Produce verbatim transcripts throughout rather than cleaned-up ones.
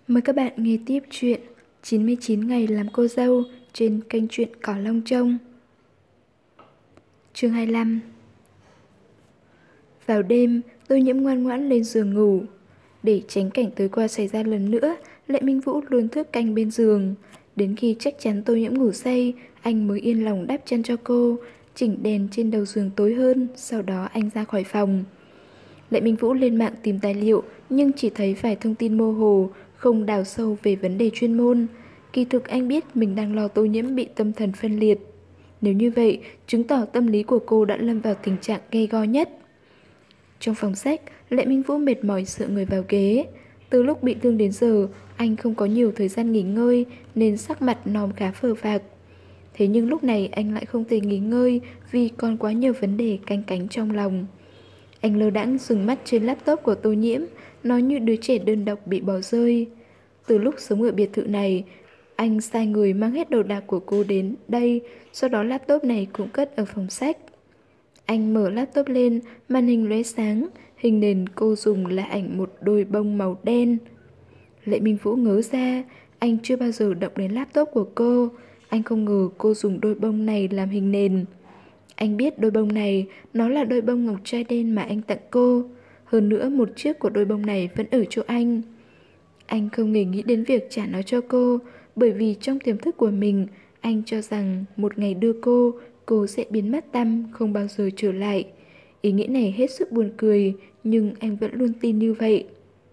Mời các bạn nghe tiếp chuyện chín mươi chín ngày làm cô dâu trên kênh truyện Cỏ Long Trông. Chương hai mươi lăm. Vào đêm, tôi Nhiễm ngoan ngoãn lên giường ngủ. Để tránh cảnh tối qua xảy ra lần nữa, Lệ Minh Vũ luôn thức canh bên giường. Đến khi chắc chắn tôi Nhiễm ngủ say, anh mới yên lòng đắp chăn cho cô, chỉnh đèn trên đầu giường tối hơn, sau đó anh ra khỏi phòng. Lệ Minh Vũ lên mạng tìm tài liệu, nhưng chỉ thấy vài thông tin mơ hồ, không đào sâu về vấn đề chuyên môn. Kỳ thực anh biết mình đang lo Tô Nhiễm bị tâm thần phân liệt. Nếu như vậy, chứng tỏ tâm lý của cô đã lâm vào tình trạng gay go nhất. Trong phòng sách, Lệ Minh Vũ mệt mỏi dựa người vào ghế. Từ lúc bị thương đến giờ, anh không có nhiều thời gian nghỉ ngơi nên sắc mặt nòm khá phờ phạc. Thế nhưng lúc này anh lại không thể nghỉ ngơi vì còn quá nhiều vấn đề canh cánh trong lòng. Anh lơ đãng dừng mắt trên laptop của Tô Nhiễm, nó như đứa trẻ đơn độc bị bỏ rơi. Từ lúc sống ở biệt thự này, anh sai người mang hết đồ đạc của cô đến đây, sau đó laptop này cũng cất ở phòng sách. Anh mở laptop lên, màn hình lóe sáng, hình nền cô dùng là ảnh một đôi bông màu đen. Lệ Minh Vũ ngớ ra, anh chưa bao giờ động đến laptop của cô, anh không ngờ cô dùng đôi bông này làm hình nền. Anh biết đôi bông này, nó là đôi bông ngọc trai đen mà anh tặng cô. Hơn nữa một chiếc của đôi bông này vẫn ở chỗ anh. Anh không hề nghĩ đến việc trả nó cho cô, bởi vì trong tiềm thức của mình, anh cho rằng một ngày đưa cô, cô sẽ biến mất tăm, không bao giờ trở lại. Ý nghĩ này hết sức buồn cười, nhưng anh vẫn luôn tin như vậy.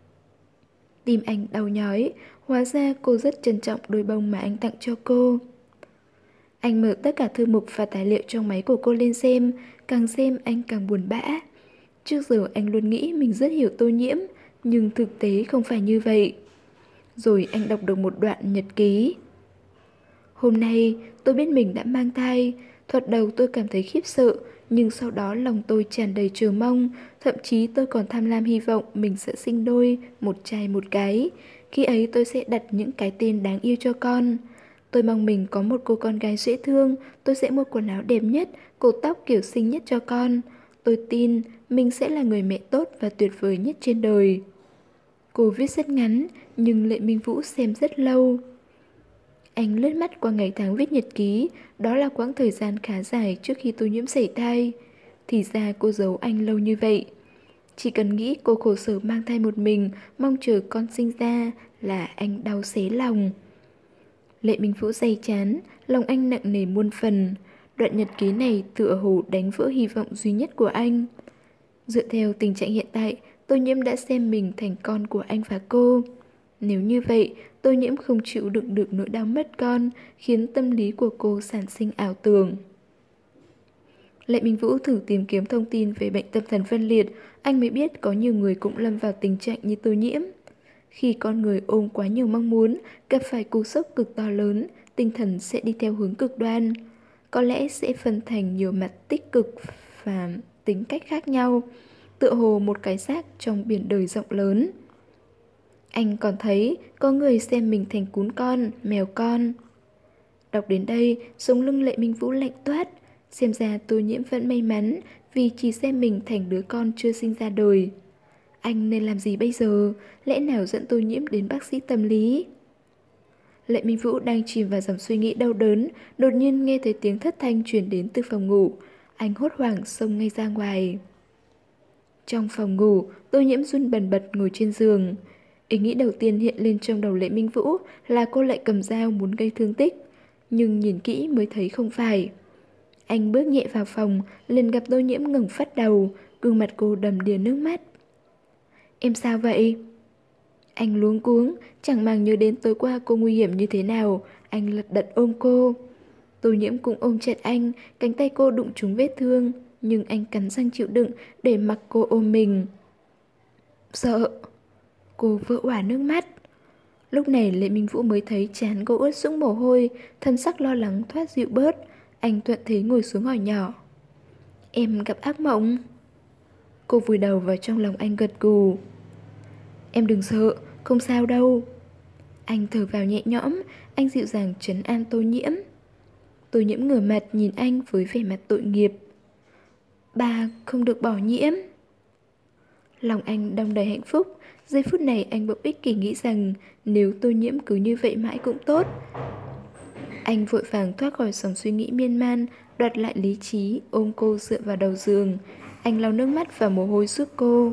Tim anh đau nhói, hóa ra cô rất trân trọng đôi bông mà anh tặng cho cô. Anh mở tất cả thư mục và tài liệu trong máy của cô lên xem, càng xem anh càng buồn bã. Trước giờ anh luôn nghĩ mình rất hiểu Tô Nhiễm, nhưng thực tế không phải như vậy. Rồi anh đọc được một đoạn nhật ký. Hôm nay tôi biết mình đã mang thai. Thoạt đầu tôi cảm thấy khiếp sợ, nhưng sau đó lòng tôi tràn đầy chờ mong. Thậm chí tôi còn tham lam hy vọng mình sẽ sinh đôi, một trai một gái. Khi ấy tôi sẽ đặt những cái tên đáng yêu cho con. Tôi mong mình có một cô con gái dễ thương. Tôi sẽ mua quần áo đẹp nhất, cột tóc kiểu xinh nhất cho con. Tôi tin mình sẽ là người mẹ tốt và tuyệt vời nhất trên đời. Cô viết rất ngắn, nhưng Lệ Minh Vũ xem rất lâu. Anh lướt mắt qua ngày tháng viết nhật ký, đó là quãng thời gian khá dài trước khi Tô Nhiễm sảy thai. Thì ra cô giấu anh lâu như vậy. Chỉ cần nghĩ cô khổ sở mang thai một mình, mong chờ con sinh ra là anh đau xé lòng. Lệ Minh Vũ day chán, lòng anh nặng nề muôn phần. Đoạn nhật ký này tựa hồ đánh vỡ hy vọng duy nhất của anh. Dựa theo tình trạng hiện tại, Tô Nhiễm đã xem mình thành con của anh và cô. Nếu như vậy, Tô Nhiễm không chịu đựng được nỗi đau mất con, khiến tâm lý của cô sản sinh ảo tưởng. Lệ Minh Vũ thử tìm kiếm thông tin về bệnh tâm thần phân liệt, anh mới biết có nhiều người cũng lâm vào tình trạng như Tô Nhiễm. Khi con người ôm quá nhiều mong muốn, gặp phải cú sốc cực to lớn, tinh thần sẽ đi theo hướng cực đoan. Có lẽ sẽ phân thành nhiều mặt tích cực và tính cách khác nhau, tựa hồ một cái xác trong biển đời rộng lớn. Anh còn thấy có người xem mình thành cún con, mèo con. Đọc đến đây, sống lưng Lệ Minh Vũ lạnh toát. Xem ra Tô Nhiễm vẫn may mắn vì chỉ xem mình thành đứa con chưa sinh ra đời. Anh nên làm gì bây giờ? Lẽ nào dẫn Tô Nhiễm đến bác sĩ tâm lý? Lệ Minh Vũ đang chìm vào dòng suy nghĩ đau đớn, đột nhiên nghe thấy tiếng thất thanh truyền đến từ phòng ngủ. Anh hốt hoảng xông ngay ra ngoài. Trong phòng ngủ, Tô Nhiễm run bần bật ngồi trên giường. Ý nghĩ đầu tiên hiện lên trong đầu Lệ Minh Vũ là cô lại cầm dao muốn gây thương tích. Nhưng nhìn kỹ mới thấy không phải. Anh bước nhẹ vào phòng, liền gặp Tô Nhiễm ngẩng phát đầu, gương mặt cô đầm đìa nước mắt. Em sao vậy? Anh luống cuống, chẳng màng nhớ đến tối qua cô nguy hiểm như thế nào, anh lật đật ôm cô. Tô Nhiễm cũng ôm chặt anh, cánh tay cô đụng trúng vết thương, nhưng anh cắn răng chịu đựng để mặc cô ôm mình. Sợ. Cô vỡ òa nước mắt. Lúc này Lệ Minh Vũ mới thấy trán cô ướt sũng mồ hôi, thân sắc lo lắng thoát dịu bớt. Anh thuận thế ngồi xuống hỏi nhỏ. Em gặp ác mộng? Cô vùi đầu vào trong lòng anh gật gù. Em đừng sợ, không sao đâu. Anh thở vào nhẹ nhõm, anh dịu dàng trấn an Tô Nhiễm. Tô Nhiễm ngửa mặt nhìn anh với vẻ mặt tội nghiệp. Bà không được bỏ Nhiễm. Lòng anh đong đầy hạnh phúc, Giây phút này anh bỗng ích kỷ nghĩ rằng nếu Tô Nhiễm cứ như vậy mãi cũng tốt. Anh vội vàng thoát khỏi dòng suy nghĩ miên man, đoạt lại lý trí, ôm cô dựa vào đầu giường. Anh lau nước mắt và mồ hôi giúp cô.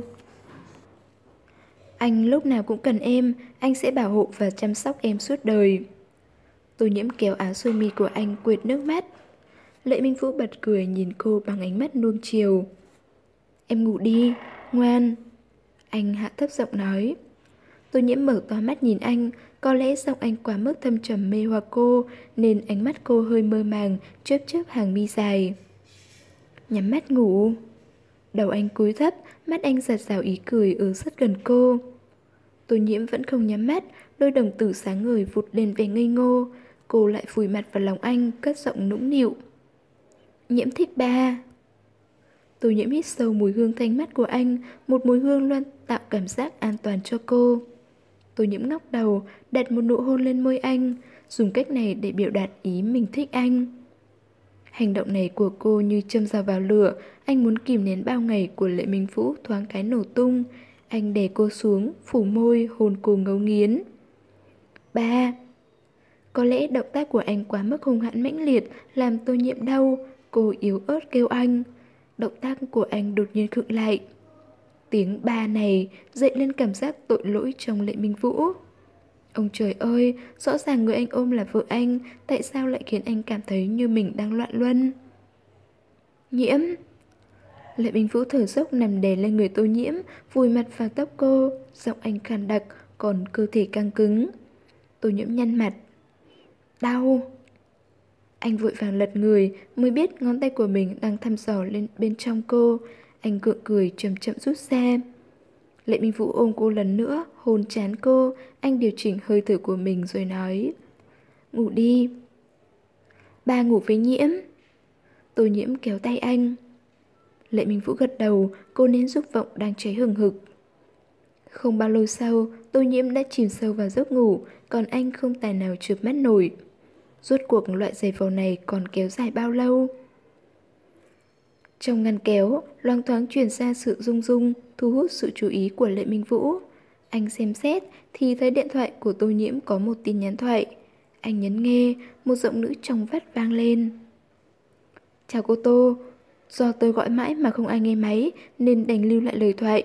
Anh lúc nào cũng cần em, anh sẽ bảo hộ và chăm sóc em suốt đời. Tô Nhiễm kéo áo sơ mi của anh quệt nước mắt. Lệ Minh Vũ bật cười nhìn cô bằng ánh mắt nuông chiều. Em ngủ đi, ngoan. Anh hạ thấp giọng nói. Tô Nhiễm mở to mắt nhìn anh. Có lẽ giọng anh quá mức thâm trầm mê hoặc cô, nên ánh mắt cô hơi mơ màng, chớp chớp hàng mi dài. Nhắm mắt ngủ. Đầu anh cúi thấp, mắt anh giật rào ý cười ở rất gần cô. Tô Nhiễm vẫn không nhắm mắt, đôi đồng tử sáng ngời vụt lên vẻ ngây ngô. Cô lại vùi mặt vào lòng anh, cất giọng nũng nịu. Nhiễm thích ba. Tô Nhiễm hít sâu mùi hương thanh mát của anh, một mùi hương luôn tạo cảm giác an toàn cho cô. Tô Nhiễm ngóc đầu, đặt một nụ hôn lên môi anh, dùng cách này để biểu đạt ý mình thích anh. Hành động này của cô như châm dao vào lửa, anh muốn kìm nén bao ngày của Lệ Minh Vũ thoáng cái nổ tung. Anh đè cô xuống, phủ môi, hôn cô ngấu nghiến. Ba. Có lẽ động tác của anh quá mức hung hãn mãnh liệt, làm Tô Nhiễm đau, cô yếu ớt kêu anh. Động tác của anh đột nhiên khựng lại. Tiếng ba này dậy lên cảm giác tội lỗi trong Lệ Minh Vũ. Ông trời ơi, rõ ràng người anh ôm là vợ anh, tại sao lại khiến anh cảm thấy như mình đang loạn luân? Nhiễm. Lệ Minh Vũ thở dốc nằm đè lên người Tô Nhiễm, vùi mặt vào tóc cô, giọng anh khàn đặc, còn cơ thể căng cứng. Tô Nhiễm nhăn mặt. Đau. Anh vội vàng lật người, mới biết ngón tay của mình đang thăm dò lên bên trong cô. Anh gượng cười chậm chậm rút ra. Lệ Minh Vũ ôm cô lần nữa, hôn trán cô. Anh điều chỉnh hơi thở của mình rồi nói. Ngủ đi. Ba ngủ với Nhiễm. Tô Nhiễm kéo tay anh. Lệ Minh Vũ gật đầu, cô nén dục vọng đang cháy hừng hực. Không bao lâu sau, Tô Nhiễm đã chìm sâu vào giấc ngủ, còn anh không tài nào chợp mắt nổi. Rốt cuộc loại giày vò này còn kéo dài bao lâu? Trong ngăn kéo, loang thoáng truyền ra sự rung rung, thu hút sự chú ý của Lệ Minh Vũ. Anh xem xét thì thấy điện thoại của Tô Nhiễm có một tin nhắn thoại. Anh nhấn nghe, một giọng nữ trong vắt vang lên. Chào cô Tô, do tôi gọi mãi mà không ai nghe máy nên đành lưu lại lời thoại.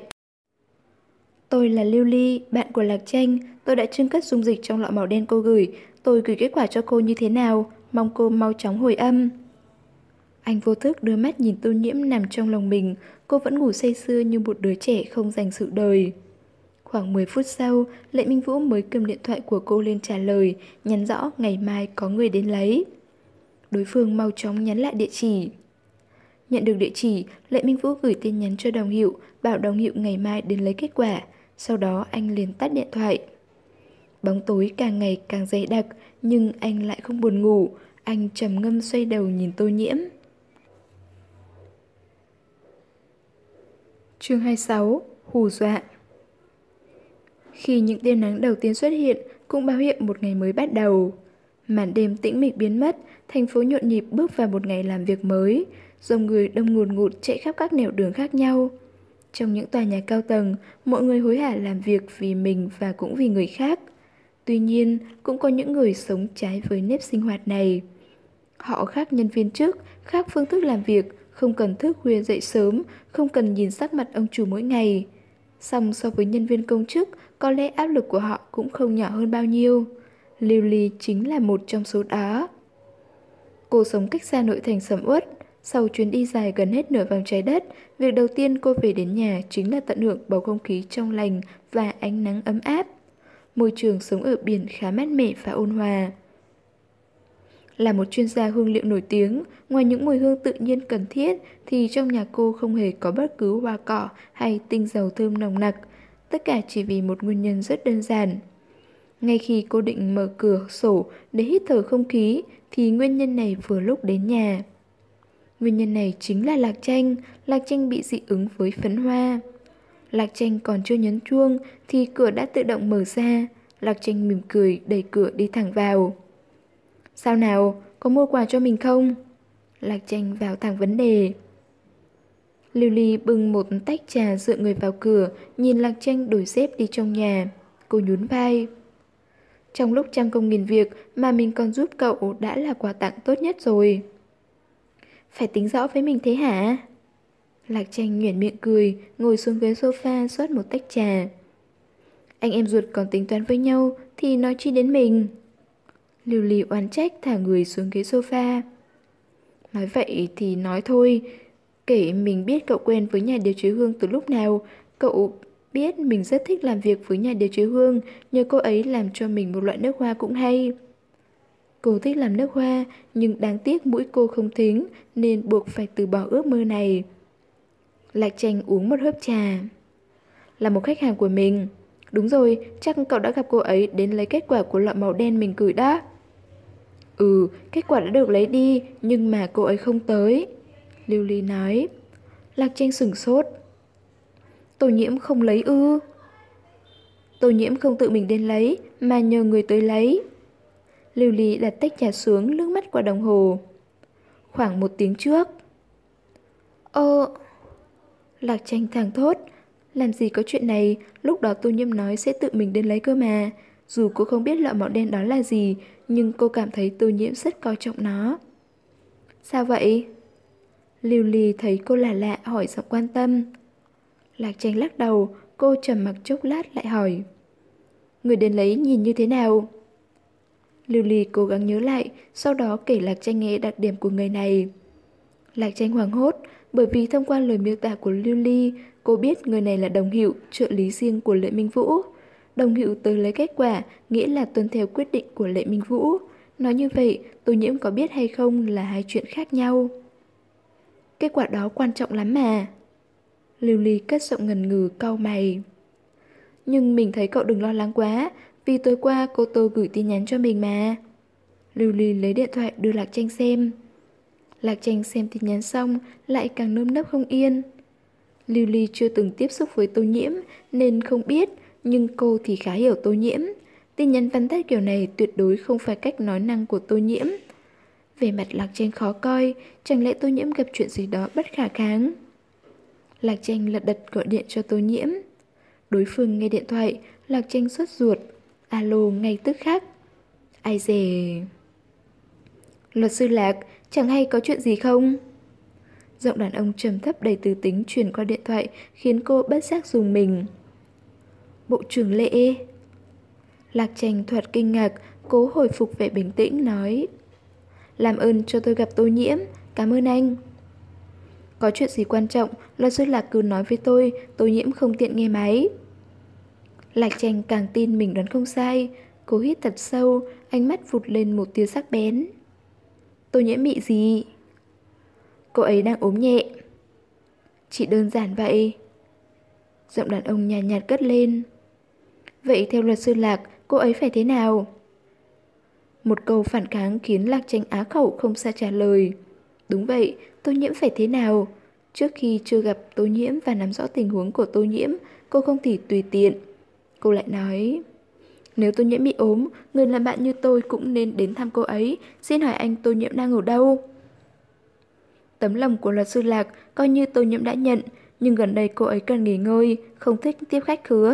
Tôi là Lưu Ly, bạn của Lạc Tranh. Tôi đã trưng cất dung dịch trong lọ màu đen cô gửi. Tôi gửi kết quả cho cô như thế nào, mong cô mau chóng hồi âm. Anh vô thức đưa mắt nhìn Tô Nhiễm nằm trong lòng mình. Cô vẫn ngủ say sưa như một đứa trẻ không dành sự đời. Khoảng mười phút sau, Lệ Minh Vũ mới cầm điện thoại của cô lên trả lời, nhắn rõ ngày mai có người đến lấy. Đối phương mau chóng nhắn lại địa chỉ. Nhận được địa chỉ, Lệ Minh Vũ gửi tin nhắn cho đồng hiệu, bảo đồng hiệu ngày mai đến lấy kết quả. Sau đó anh liền tắt điện thoại. Bóng tối càng ngày càng dày đặc, nhưng anh lại không buồn ngủ. Anh trầm ngâm xoay đầu nhìn Tô Nhiễm. Chương hai mươi sáu. Hù dọa. Khi những tia nắng đầu tiên xuất hiện, cũng báo hiệu một ngày mới bắt đầu. Màn đêm tĩnh mịch biến mất, thành phố nhộn nhịp bước vào một ngày làm việc mới. Dòng người đông ngùn ngụt chạy khắp các nẻo đường khác nhau. Trong những tòa nhà cao tầng, mọi người hối hả làm việc vì mình và cũng vì người khác. Tuy nhiên, cũng có những người sống trái với nếp sinh hoạt này. Họ khác nhân viên trước, khác phương thức làm việc, không cần thức khuya dậy sớm, không cần nhìn sắc mặt ông chủ mỗi ngày. Song so với nhân viên công chức, có lẽ áp lực của họ cũng không nhỏ hơn bao nhiêu. Lưu Ly chính là một trong số đó. Cô sống cách xa nội thành sầm uất. Sau chuyến đi dài gần hết nửa vòng trái đất, việc đầu tiên cô về đến nhà chính là tận hưởng bầu không khí trong lành và ánh nắng ấm áp. Môi trường sống ở biển khá mát mẻ và ôn hòa. Là một chuyên gia hương liệu nổi tiếng, ngoài những mùi hương tự nhiên cần thiết thì trong nhà cô không hề có bất cứ hoa cỏ hay tinh dầu thơm nồng nặc. Tất cả chỉ vì một nguyên nhân rất đơn giản. Ngay khi cô định mở cửa sổ để hít thở không khí thì nguyên nhân này vừa lúc đến nhà. Nguyên nhân này chính là Lạc Tranh. Lạc Tranh bị dị ứng với phấn hoa. Lạc Tranh còn chưa nhấn chuông thì cửa đã tự động mở ra. Lạc Tranh mỉm cười đẩy cửa đi thẳng vào. Sao nào, có mua quà cho mình không? Lạc Tranh vào thẳng vấn đề. Lưu Ly bưng một tách trà dựa người vào cửa, nhìn Lạc Tranh đổi dép đi trong nhà. Cô nhún vai. Trong lúc trăm công nghìn việc mà mình còn giúp cậu đã là quà tặng tốt nhất rồi. Phải tính rõ với mình thế hả? Lạc Tranh nhoẻn miệng cười, ngồi xuống ghế sofa rót một tách trà. Anh em ruột còn tính toán với nhau thì nói chi đến mình. Lưu Ly oán trách thả người xuống ghế sofa. Nói vậy thì nói thôi. Kể mình biết cậu quen với nhà điều chế hương từ lúc nào. Cậu biết mình rất thích làm việc với nhà điều chế hương, nhờ cô ấy làm cho mình một loại nước hoa cũng hay. Cô thích làm nước hoa, nhưng đáng tiếc mũi cô không thính nên buộc phải từ bỏ ước mơ này. Lạc Tranh uống một hớp trà. Là một khách hàng của mình. Đúng rồi, chắc cậu đã gặp cô ấy đến lấy kết quả của lọ màu đen mình gửi đó. Ừ, kết quả đã được lấy đi, nhưng mà cô ấy không tới. Lưu Ly nói. Lạc Tranh sửng sốt. Tô Nhiễm không lấy ư? Tô Nhiễm không tự mình đến lấy, mà nhờ người tới lấy. Lưu Ly đặt tách trà xuống, lướt mắt qua đồng hồ. Khoảng một tiếng trước. Ơ... Lạc Tranh thảng thốt. Làm gì có chuyện này, lúc đó Tô Nhiễm nói sẽ tự mình đến lấy cơ mà. Dù cô không biết lọ màu đen đó là gì, nhưng cô cảm thấy Tô Nhiễm rất coi trọng nó. Sao vậy? Lưu Ly thấy cô lạ lạ hỏi giọng quan tâm. Lạc Tranh lắc đầu, cô trầm mặc chốc lát lại hỏi. Người đến lấy nhìn như thế nào? Lưu Ly cố gắng nhớ lại, sau đó kể Lạc Tranh nghe đặc điểm của người này. Lạc Tranh hoảng hốt, bởi vì thông qua lời miêu tả của Lưu Ly, cô biết người này là đồng hữu, trợ lý riêng của Lệ Minh Vũ. Đồng hữu tới lấy kết quả, nghĩa là tuân theo quyết định của Lệ Minh Vũ. Nói như vậy, Tô Nhiễm có biết hay không là hai chuyện khác nhau. Kết quả đó quan trọng lắm mà. Lưu Ly cất giọng ngần ngừ cau mày. Nhưng mình thấy cậu đừng lo lắng quá, vì tối qua cô Tô gửi tin nhắn cho mình mà. Lưu Ly lấy điện thoại đưa Lạc Tranh xem. Lạc Tranh xem tin nhắn xong lại càng nơm nớp không yên. Lưu Ly chưa từng tiếp xúc với Tô Nhiễm nên không biết, nhưng cô thì khá hiểu Tô Nhiễm. Tin nhắn văn tắt kiểu này tuyệt đối không phải cách nói năng của Tô Nhiễm. Về mặt Lạc Tranh khó coi, chẳng lẽ Tô Nhiễm gặp chuyện gì đó bất khả kháng. Lạc Tranh lật đật gọi điện cho Tô Nhiễm. Đối phương nghe điện thoại, Lạc Tranh sốt ruột. Alo ngay tức khắc. Ai dè... Luật sư Lạc, chẳng hay có chuyện gì không? Giọng đàn ông trầm thấp đầy từ tính truyền qua điện thoại khiến cô bất giác rùng mình. Bộ trưởng Lệ. Lạc Tranh thoạt kinh ngạc, cố hồi phục vẻ bình tĩnh nói. Làm ơn cho tôi gặp Tô Nhiễm, cảm ơn anh. Có chuyện gì quan trọng, luật sư Lạc cứ nói với tôi, Tô Nhiễm không tiện nghe máy. Lạc Tranh càng tin mình đoán không sai, cô hít thật sâu, ánh mắt vụt lên một tia sắc bén. Tô Nhiễm bị gì? Cô ấy đang ốm nhẹ. Chỉ đơn giản vậy. Giọng đàn ông nhàn nhạt, nhạt cất lên. Vậy theo luật sư Lạc, cô ấy phải thế nào? Một câu phản kháng khiến Lạc Tranh á khẩu không sao trả lời. Đúng vậy, Tô Nhiễm phải thế nào? Trước khi chưa gặp Tô Nhiễm và nắm rõ tình huống của Tô Nhiễm, cô không thể tùy tiện. Cô lại nói, nếu Tô Nhiễm bị ốm, người làm bạn như tôi cũng nên đến thăm cô ấy. Xin hỏi anh Tô Nhiễm đang ở đâu? Tấm lòng của luật sư Lạc coi như Tô Nhiễm đã nhận, nhưng gần đây cô ấy cần nghỉ ngơi, không thích tiếp khách khứa.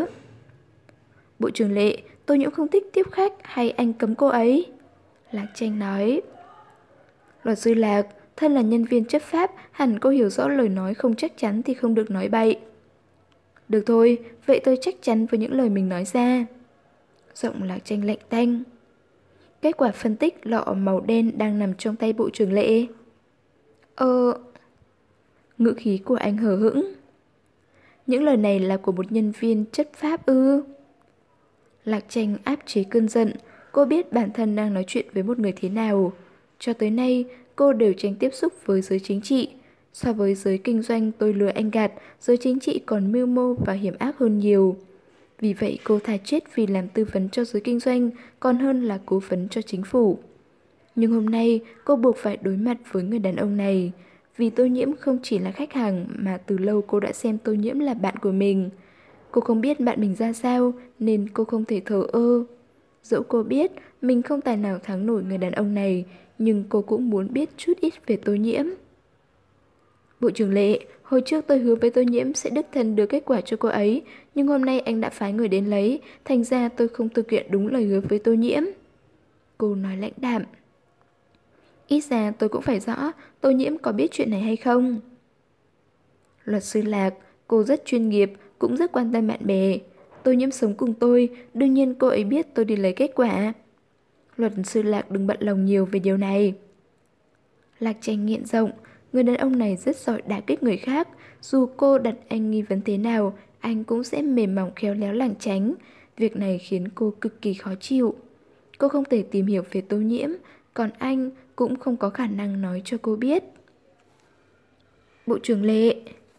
Bộ trưởng Lệ, Tô Nhiễm không thích tiếp khách hay anh cấm cô ấy? Lạc Tranh nói. Luật sư Lạc, thân là nhân viên chấp pháp, hẳn cô hiểu rõ lời nói không chắc chắn thì không được nói bậy. Được thôi, vậy tôi chắc chắn với những lời mình nói ra. Giọng Lạc Tranh lạnh tanh. Kết quả phân tích lọ màu đen đang nằm trong tay bộ trưởng Lệ. Ờ... Ngữ khí của anh hờ hững. Những lời này là của một nhân viên chất pháp ư? Lạc Tranh áp chế cơn giận. Cô biết bản thân đang nói chuyện với một người thế nào. Cho tới nay, cô đều tránh tiếp xúc với giới chính trị. So với giới kinh doanh tôi lừa anh gạt, giới chính trị còn mưu mô và hiểm ác hơn nhiều. Vì vậy cô thà chết vì làm tư vấn cho giới kinh doanh còn hơn là cố vấn cho chính phủ. Nhưng hôm nay cô buộc phải đối mặt với người đàn ông này. Vì Tô Nhiễm không chỉ là khách hàng mà từ lâu cô đã xem Tô Nhiễm là bạn của mình. Cô không biết bạn mình ra sao nên cô không thể thờ ơ. Dẫu cô biết mình không tài nào thắng nổi người đàn ông này, nhưng cô cũng muốn biết chút ít về Tô Nhiễm. Bộ trưởng Lệ, Hồi trước tôi hứa với Tô Nhiễm sẽ đích thân đưa kết quả cho cô ấy, nhưng hôm nay anh đã phái người đến lấy, thành ra tôi không thực hiện đúng lời hứa với Tô Nhiễm. Cô nói lãnh đạm. Ít ra tôi cũng phải rõ Tô Nhiễm có biết chuyện này hay không. Luật sư Lạc, cô rất chuyên nghiệp, cũng rất quan tâm bạn bè. Tô Nhiễm sống cùng tôi, đương nhiên cô ấy biết tôi đi lấy kết quả. Luật sư Lạc đừng bận lòng nhiều về điều này. Lạc Tranh nghiện rộng, người đàn ông này rất giỏi đả kích người khác. Dù cô đặt anh nghi vấn thế nào, anh cũng sẽ mềm mỏng khéo léo lảng tránh. Việc này khiến cô cực kỳ khó chịu. Cô không thể tìm hiểu về Tô Nhiễm, còn anh cũng không có khả năng nói cho cô biết. Bộ trưởng Lệ.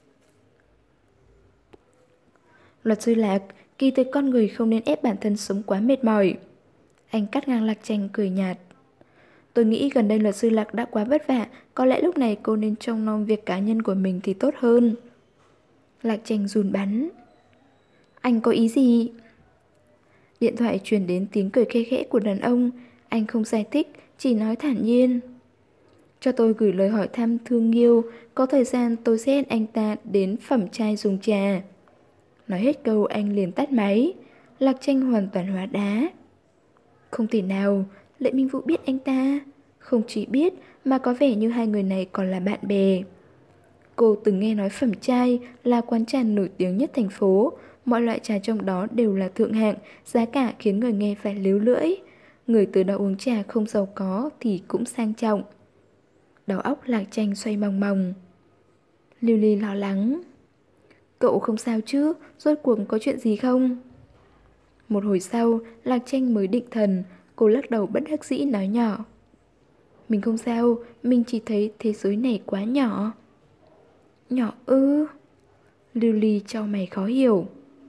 Luật sư Lạc, kỳ thực con người không nên ép bản thân sống quá mệt mỏi. Anh cắt ngang Lạc Tranh cười nhạt. Tôi nghĩ gần đây luật sư Lạc đã quá vất vả, có lẽ lúc này cô nên trông nom việc cá nhân của mình thì tốt hơn. Lạc Tranh run bắn. Anh có ý gì? Điện thoại truyền đến tiếng cười khe khẽ của đàn ông. Anh không giải thích, chỉ nói thản nhiên. Cho tôi gửi lời hỏi thăm thương yêu, có thời gian tôi sẽ hẹn anh ta đến phẩm trai dùng trà. Nói hết câu anh liền tắt máy. Lạc Tranh hoàn toàn hóa đá. Không thể nào, Lệ Minh Vũ biết anh ta. Không chỉ biết mà có vẻ như hai người này còn là bạn bè. Cô từng nghe nói phẩm trai là quán trà nổi tiếng nhất thành phố. Mọi loại trà trong đó đều là thượng hạng, giá cả khiến người nghe phải líu lưỡi. Người từ đó uống trà không giàu có thì cũng sang trọng. Đầu óc Lạc Tranh xoay mòng mòng. Lưu Ly lo lắng. Cậu không sao chứ, rốt cuộc có chuyện gì không? Một hồi sau, Lạc Tranh mới định thần, cô lắc đầu bất đắc dĩ nói nhỏ. Mình không sao, mình chỉ thấy thế giới này quá nhỏ. Nhỏ ư? Lưu Ly chau mày khó hiểu.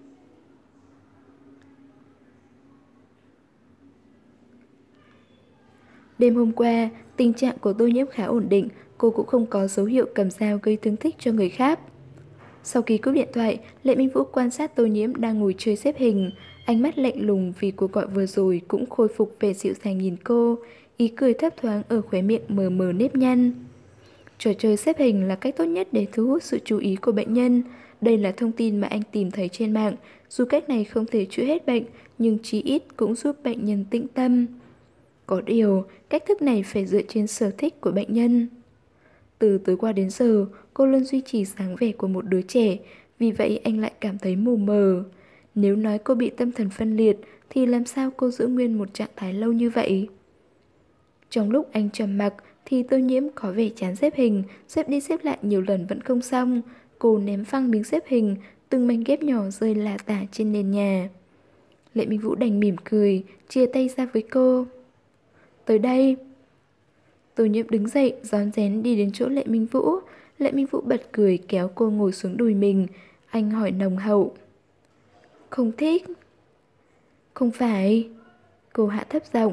Đêm hôm qua, tình trạng của Tô Nhiễm khá ổn định, cô cũng không có dấu hiệu cầm dao gây thương tích cho người khác. Sau khi cúp điện thoại, Lệ Minh Vũ quan sát Tô Nhiễm đang ngồi chơi xếp hình. Ánh mắt lạnh lùng vì cuộc gọi vừa rồi cũng khôi phục vẻ dịu dàng nhìn cô, ý cười thấp thoáng ở khóe miệng mờ mờ nếp nhăn. Trò chơi xếp hình là cách tốt nhất để thu hút sự chú ý của bệnh nhân. Đây là thông tin mà anh tìm thấy trên mạng. Dù cách này không thể chữa hết bệnh, nhưng chí ít cũng giúp bệnh nhân tĩnh tâm. Có điều, cách thức này phải dựa trên sở thích của bệnh nhân. Từ tối qua đến giờ, cô luôn duy trì dáng vẻ của một đứa trẻ, vì vậy anh lại cảm thấy mù mờ. Nếu nói cô bị tâm thần phân liệt, thì làm sao cô giữ nguyên một trạng thái lâu như vậy? Trong lúc anh trầm mặc, thì Tô Nhiễm có vẻ chán xếp hình, xếp đi xếp lại nhiều lần vẫn không xong. Cô ném phăng miếng xếp hình, từng mảnh ghép nhỏ rơi lả tả trên nền nhà. Lệ Minh Vũ đành mỉm cười, chia tay ra với cô. Tới đây. Tô Nhiễm đứng dậy, rón rén đi đến chỗ Lệ Minh Vũ. Lệ Minh Vũ bật cười kéo cô ngồi xuống đùi mình. Anh hỏi nồng hậu. Không thích. Không phải. Cô hạ thấp giọng.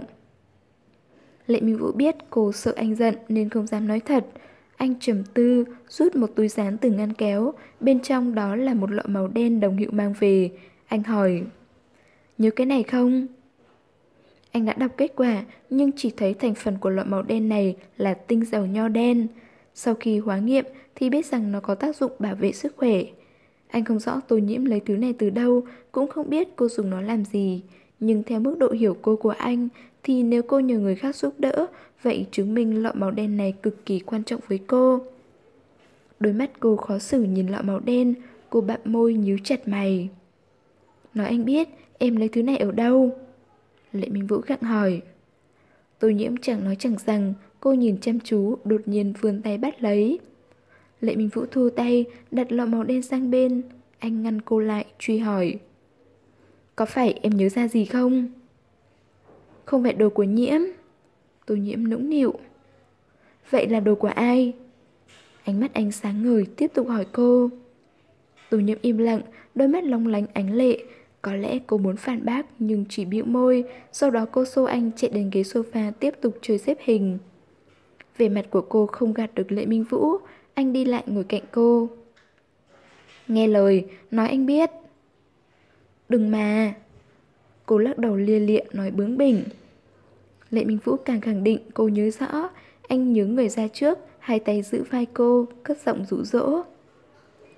Lệ Minh Vũ biết cô sợ anh giận nên không dám nói thật. Anh trầm tư, rút một túi dán từ ngăn kéo. Bên trong đó là một lọ màu đen đồng hiệu mang về. Anh hỏi. Nhớ cái này không? Anh đã đọc kết quả, nhưng chỉ thấy thành phần của loại màu đen này là tinh dầu nho đen. Sau khi hóa nghiệm thì biết rằng nó có tác dụng bảo vệ sức khỏe. Anh không rõ Tô Nhiễm lấy thứ này từ đâu, cũng không biết cô dùng nó làm gì. Nhưng theo mức độ hiểu cô của anh, thì nếu cô nhờ người khác giúp đỡ, vậy chứng minh lọ màu đen này cực kỳ quan trọng với cô. Đôi mắt cô khó xử nhìn lọ màu đen, cô bặm môi nhíu chặt mày. Nói anh biết, em lấy thứ này ở đâu? Lệ Minh Vũ gặng hỏi. Tô Nhiễm chẳng nói chẳng rằng, cô nhìn chăm chú, đột nhiên vươn tay bắt lấy. Lệ Minh Vũ thu tay, đặt lọ màu đen sang bên. Anh ngăn cô lại, truy hỏi. Có phải em nhớ ra gì không? Không phải đồ của Nhiễm. Tô Nhiễm nũng nịu. Vậy là đồ của ai? Ánh mắt anh sáng ngời, tiếp tục hỏi cô. Tô Nhiễm im lặng, đôi mắt long lánh ánh lệ. Có lẽ cô muốn phản bác nhưng chỉ bĩu môi. Sau đó cô xô anh chạy đến ghế sofa tiếp tục chơi xếp hình. Vẻ mặt của cô không gạt được Lệ Minh Vũ. Anh đi lại ngồi cạnh cô. Nghe lời, nói anh biết. Đừng mà. Cô lắc đầu lia lịa nói bướng bỉnh. Lệ Minh Vũ càng khẳng định cô nhớ rõ. Anh nhướng người ra trước, hai tay giữ vai cô, cất giọng dụ dỗ.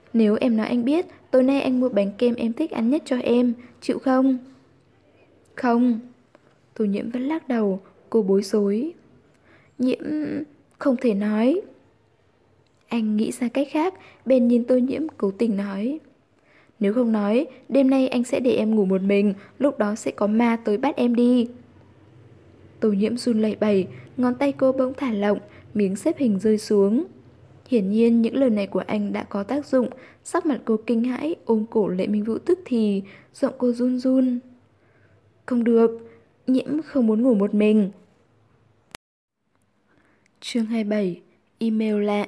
Nếu em nói anh biết, tối nay anh mua bánh kem em thích ăn nhất cho em, chịu không? Không. Tô Nhiễm vẫn lắc đầu, cô bối rối. Nhiễm... không thể nói. Anh nghĩ ra cách khác, bèn nhìn Tô Nhiễm cố tình nói. Nếu không nói, đêm nay anh sẽ để em ngủ một mình, lúc đó sẽ có ma tới bắt em đi. Tô Nhiễm run lẩy bẩy, ngón tay cô bỗng thả lỏng, miếng xếp hình rơi xuống. Hiển nhiên những lời này của anh đã có tác dụng, sắc mặt cô kinh hãi, ôm cổ Lệ Minh Vũ tức thì, giọng cô run run. Không được, Nhiễm không muốn ngủ một mình. Chương hai mươi bảy, email lạ.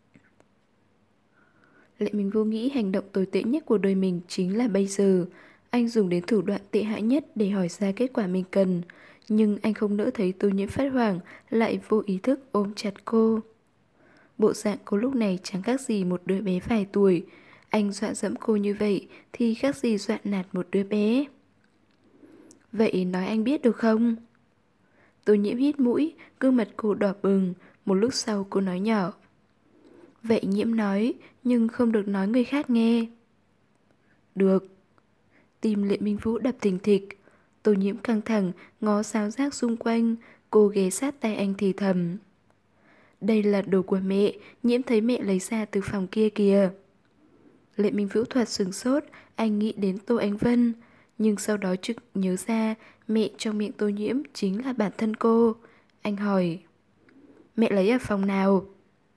Lệ Minh Vũ nghĩ hành động tồi tệ nhất của đời mình chính là bây giờ. Anh dùng đến thủ đoạn tệ hại nhất để hỏi ra kết quả mình cần. Nhưng anh không nỡ thấy Tô Nhiễm phát hoảng, lại vô ý thức ôm chặt cô. Bộ dạng cô lúc này chẳng khác gì một đứa bé vài tuổi. Anh dọa dẫm cô như vậy thì khác gì dọa nạt một đứa bé. Vậy nói anh biết được không? Tô Nhiễm hít mũi, gương mặt cô đỏ bừng. Một lúc sau cô nói nhỏ. Vậy Nhiễm nói, nhưng không được nói người khác nghe. Được. Tim Lệ Minh Vũ đập thình thịch. Tô Nhiễm căng thẳng, ngó xáo giác xung quanh. Cô ghé sát tay anh thì thầm. Đây là đồ của mẹ, Nhiễm thấy mẹ lấy ra từ phòng kia kìa. Lệ Minh Vũ thoạt sửng sốt, anh nghĩ đến Tô Ánh Vân. Nhưng sau đó chực nhớ ra mẹ trong miệng Tô Nhiễm chính là bản thân cô. Anh hỏi. Mẹ lấy ở phòng nào?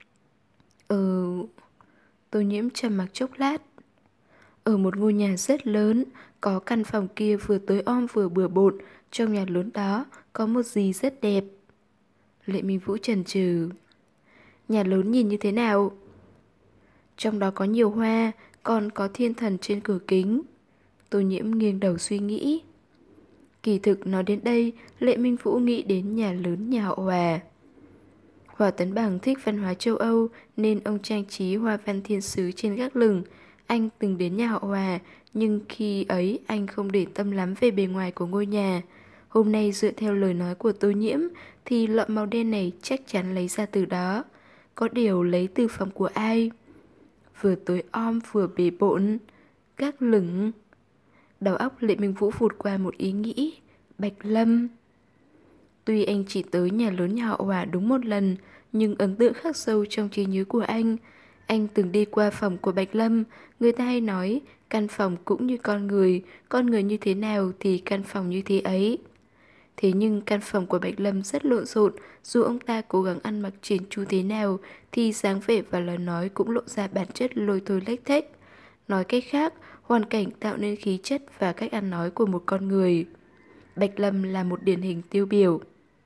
Ừ... Tô Nhiễm trầm mặc chốc lát. Ở một ngôi nhà rất lớn, có căn phòng kia vừa tối om vừa bừa bộn. Trong nhà lớn đó có một gì rất đẹp. Lệ Minh Vũ chần chừ. Nhà lớn nhìn như thế nào? Trong đó có nhiều hoa, còn có thiên thần trên cửa kính. Tô Nhiễm nghiêng đầu suy nghĩ. Kỳ thực nói đến đây, Lệ Minh Vũ nghĩ đến nhà lớn nhà họ Hòa. Hòa Tấn Bằng thích văn hóa châu Âu nên ông trang trí hoa văn thiên sứ trên gác lửng. Anh từng đến nhà họ Hòa, nhưng khi ấy anh không để tâm lắm về bề ngoài của ngôi nhà. Hôm nay dựa theo lời nói của Tô Nhiễm thì lọ màu đen này chắc chắn lấy ra từ đó. Có điều lấy từ phòng của ai? Vừa tối om vừa bề bộn. Gác lửng. Đầu óc Lệ Minh Vũ vụt qua một ý nghĩ. Bạch Lâm. Tuy anh chỉ tới nhà lớn nhà họ Hòa đúng một lần, nhưng ấn tượng khắc sâu trong trí nhớ của anh. Anh từng đi qua phòng của Bạch Lâm, người ta hay nói căn phòng cũng như con người, con người như thế nào thì căn phòng như thế ấy. Thế nhưng căn phòng của Bạch Lâm rất lộn xộn, dù ông ta cố gắng ăn mặc chỉn chu thế nào thì dáng vẻ và lời nói cũng lộ ra bản chất lôi thôi lếch thếch. Nói cách khác, hoàn cảnh tạo nên khí chất và cách ăn nói của một con người. Bạch Lâm là một điển hình tiêu biểu.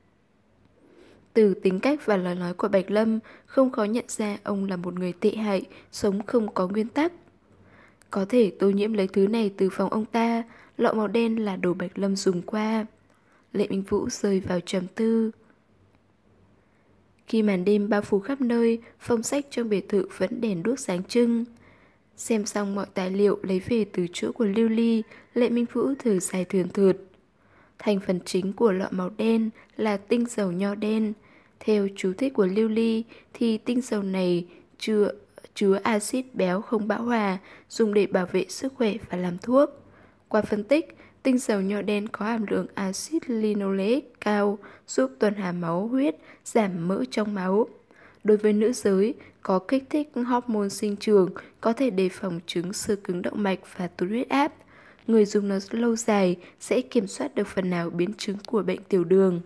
Từ tính cách và lời nói của Bạch Lâm, không khó nhận ra ông là một người tệ hại, sống không có nguyên tắc. Có thể Tô Nhiễm lấy thứ này từ phòng ông ta, lọ màu đen là đồ Bạch Lâm dùng qua. Lệ Minh Vũ rơi vào trầm tư. Khi màn đêm bao phủ khắp nơi, phòng sách trong biệt thự vẫn đèn đuốc sáng trưng. Xem xong mọi tài liệu lấy về từ chỗ của Lưu Ly, Lệ Minh Vũ thở dài thườn thượt. Thành phần chính của lọ màu đen là tinh dầu nho đen. Theo chú thích của Lưu Ly thì tinh dầu này chứa, chứa axit béo không bão hòa, dùng để bảo vệ sức khỏe và làm thuốc. Qua phân tích, tinh dầu nho đen có hàm lượng axit linoleic cao, giúp tuần hoàn máu huyết, giảm mỡ trong máu. Đối với nữ giới, có kích thích hormone sinh trưởng, có thể đề phòng chứng xơ cứng động mạch và tụt huyết áp. Người dùng nó lâu dài sẽ kiểm soát được phần nào biến chứng của bệnh tiểu đường.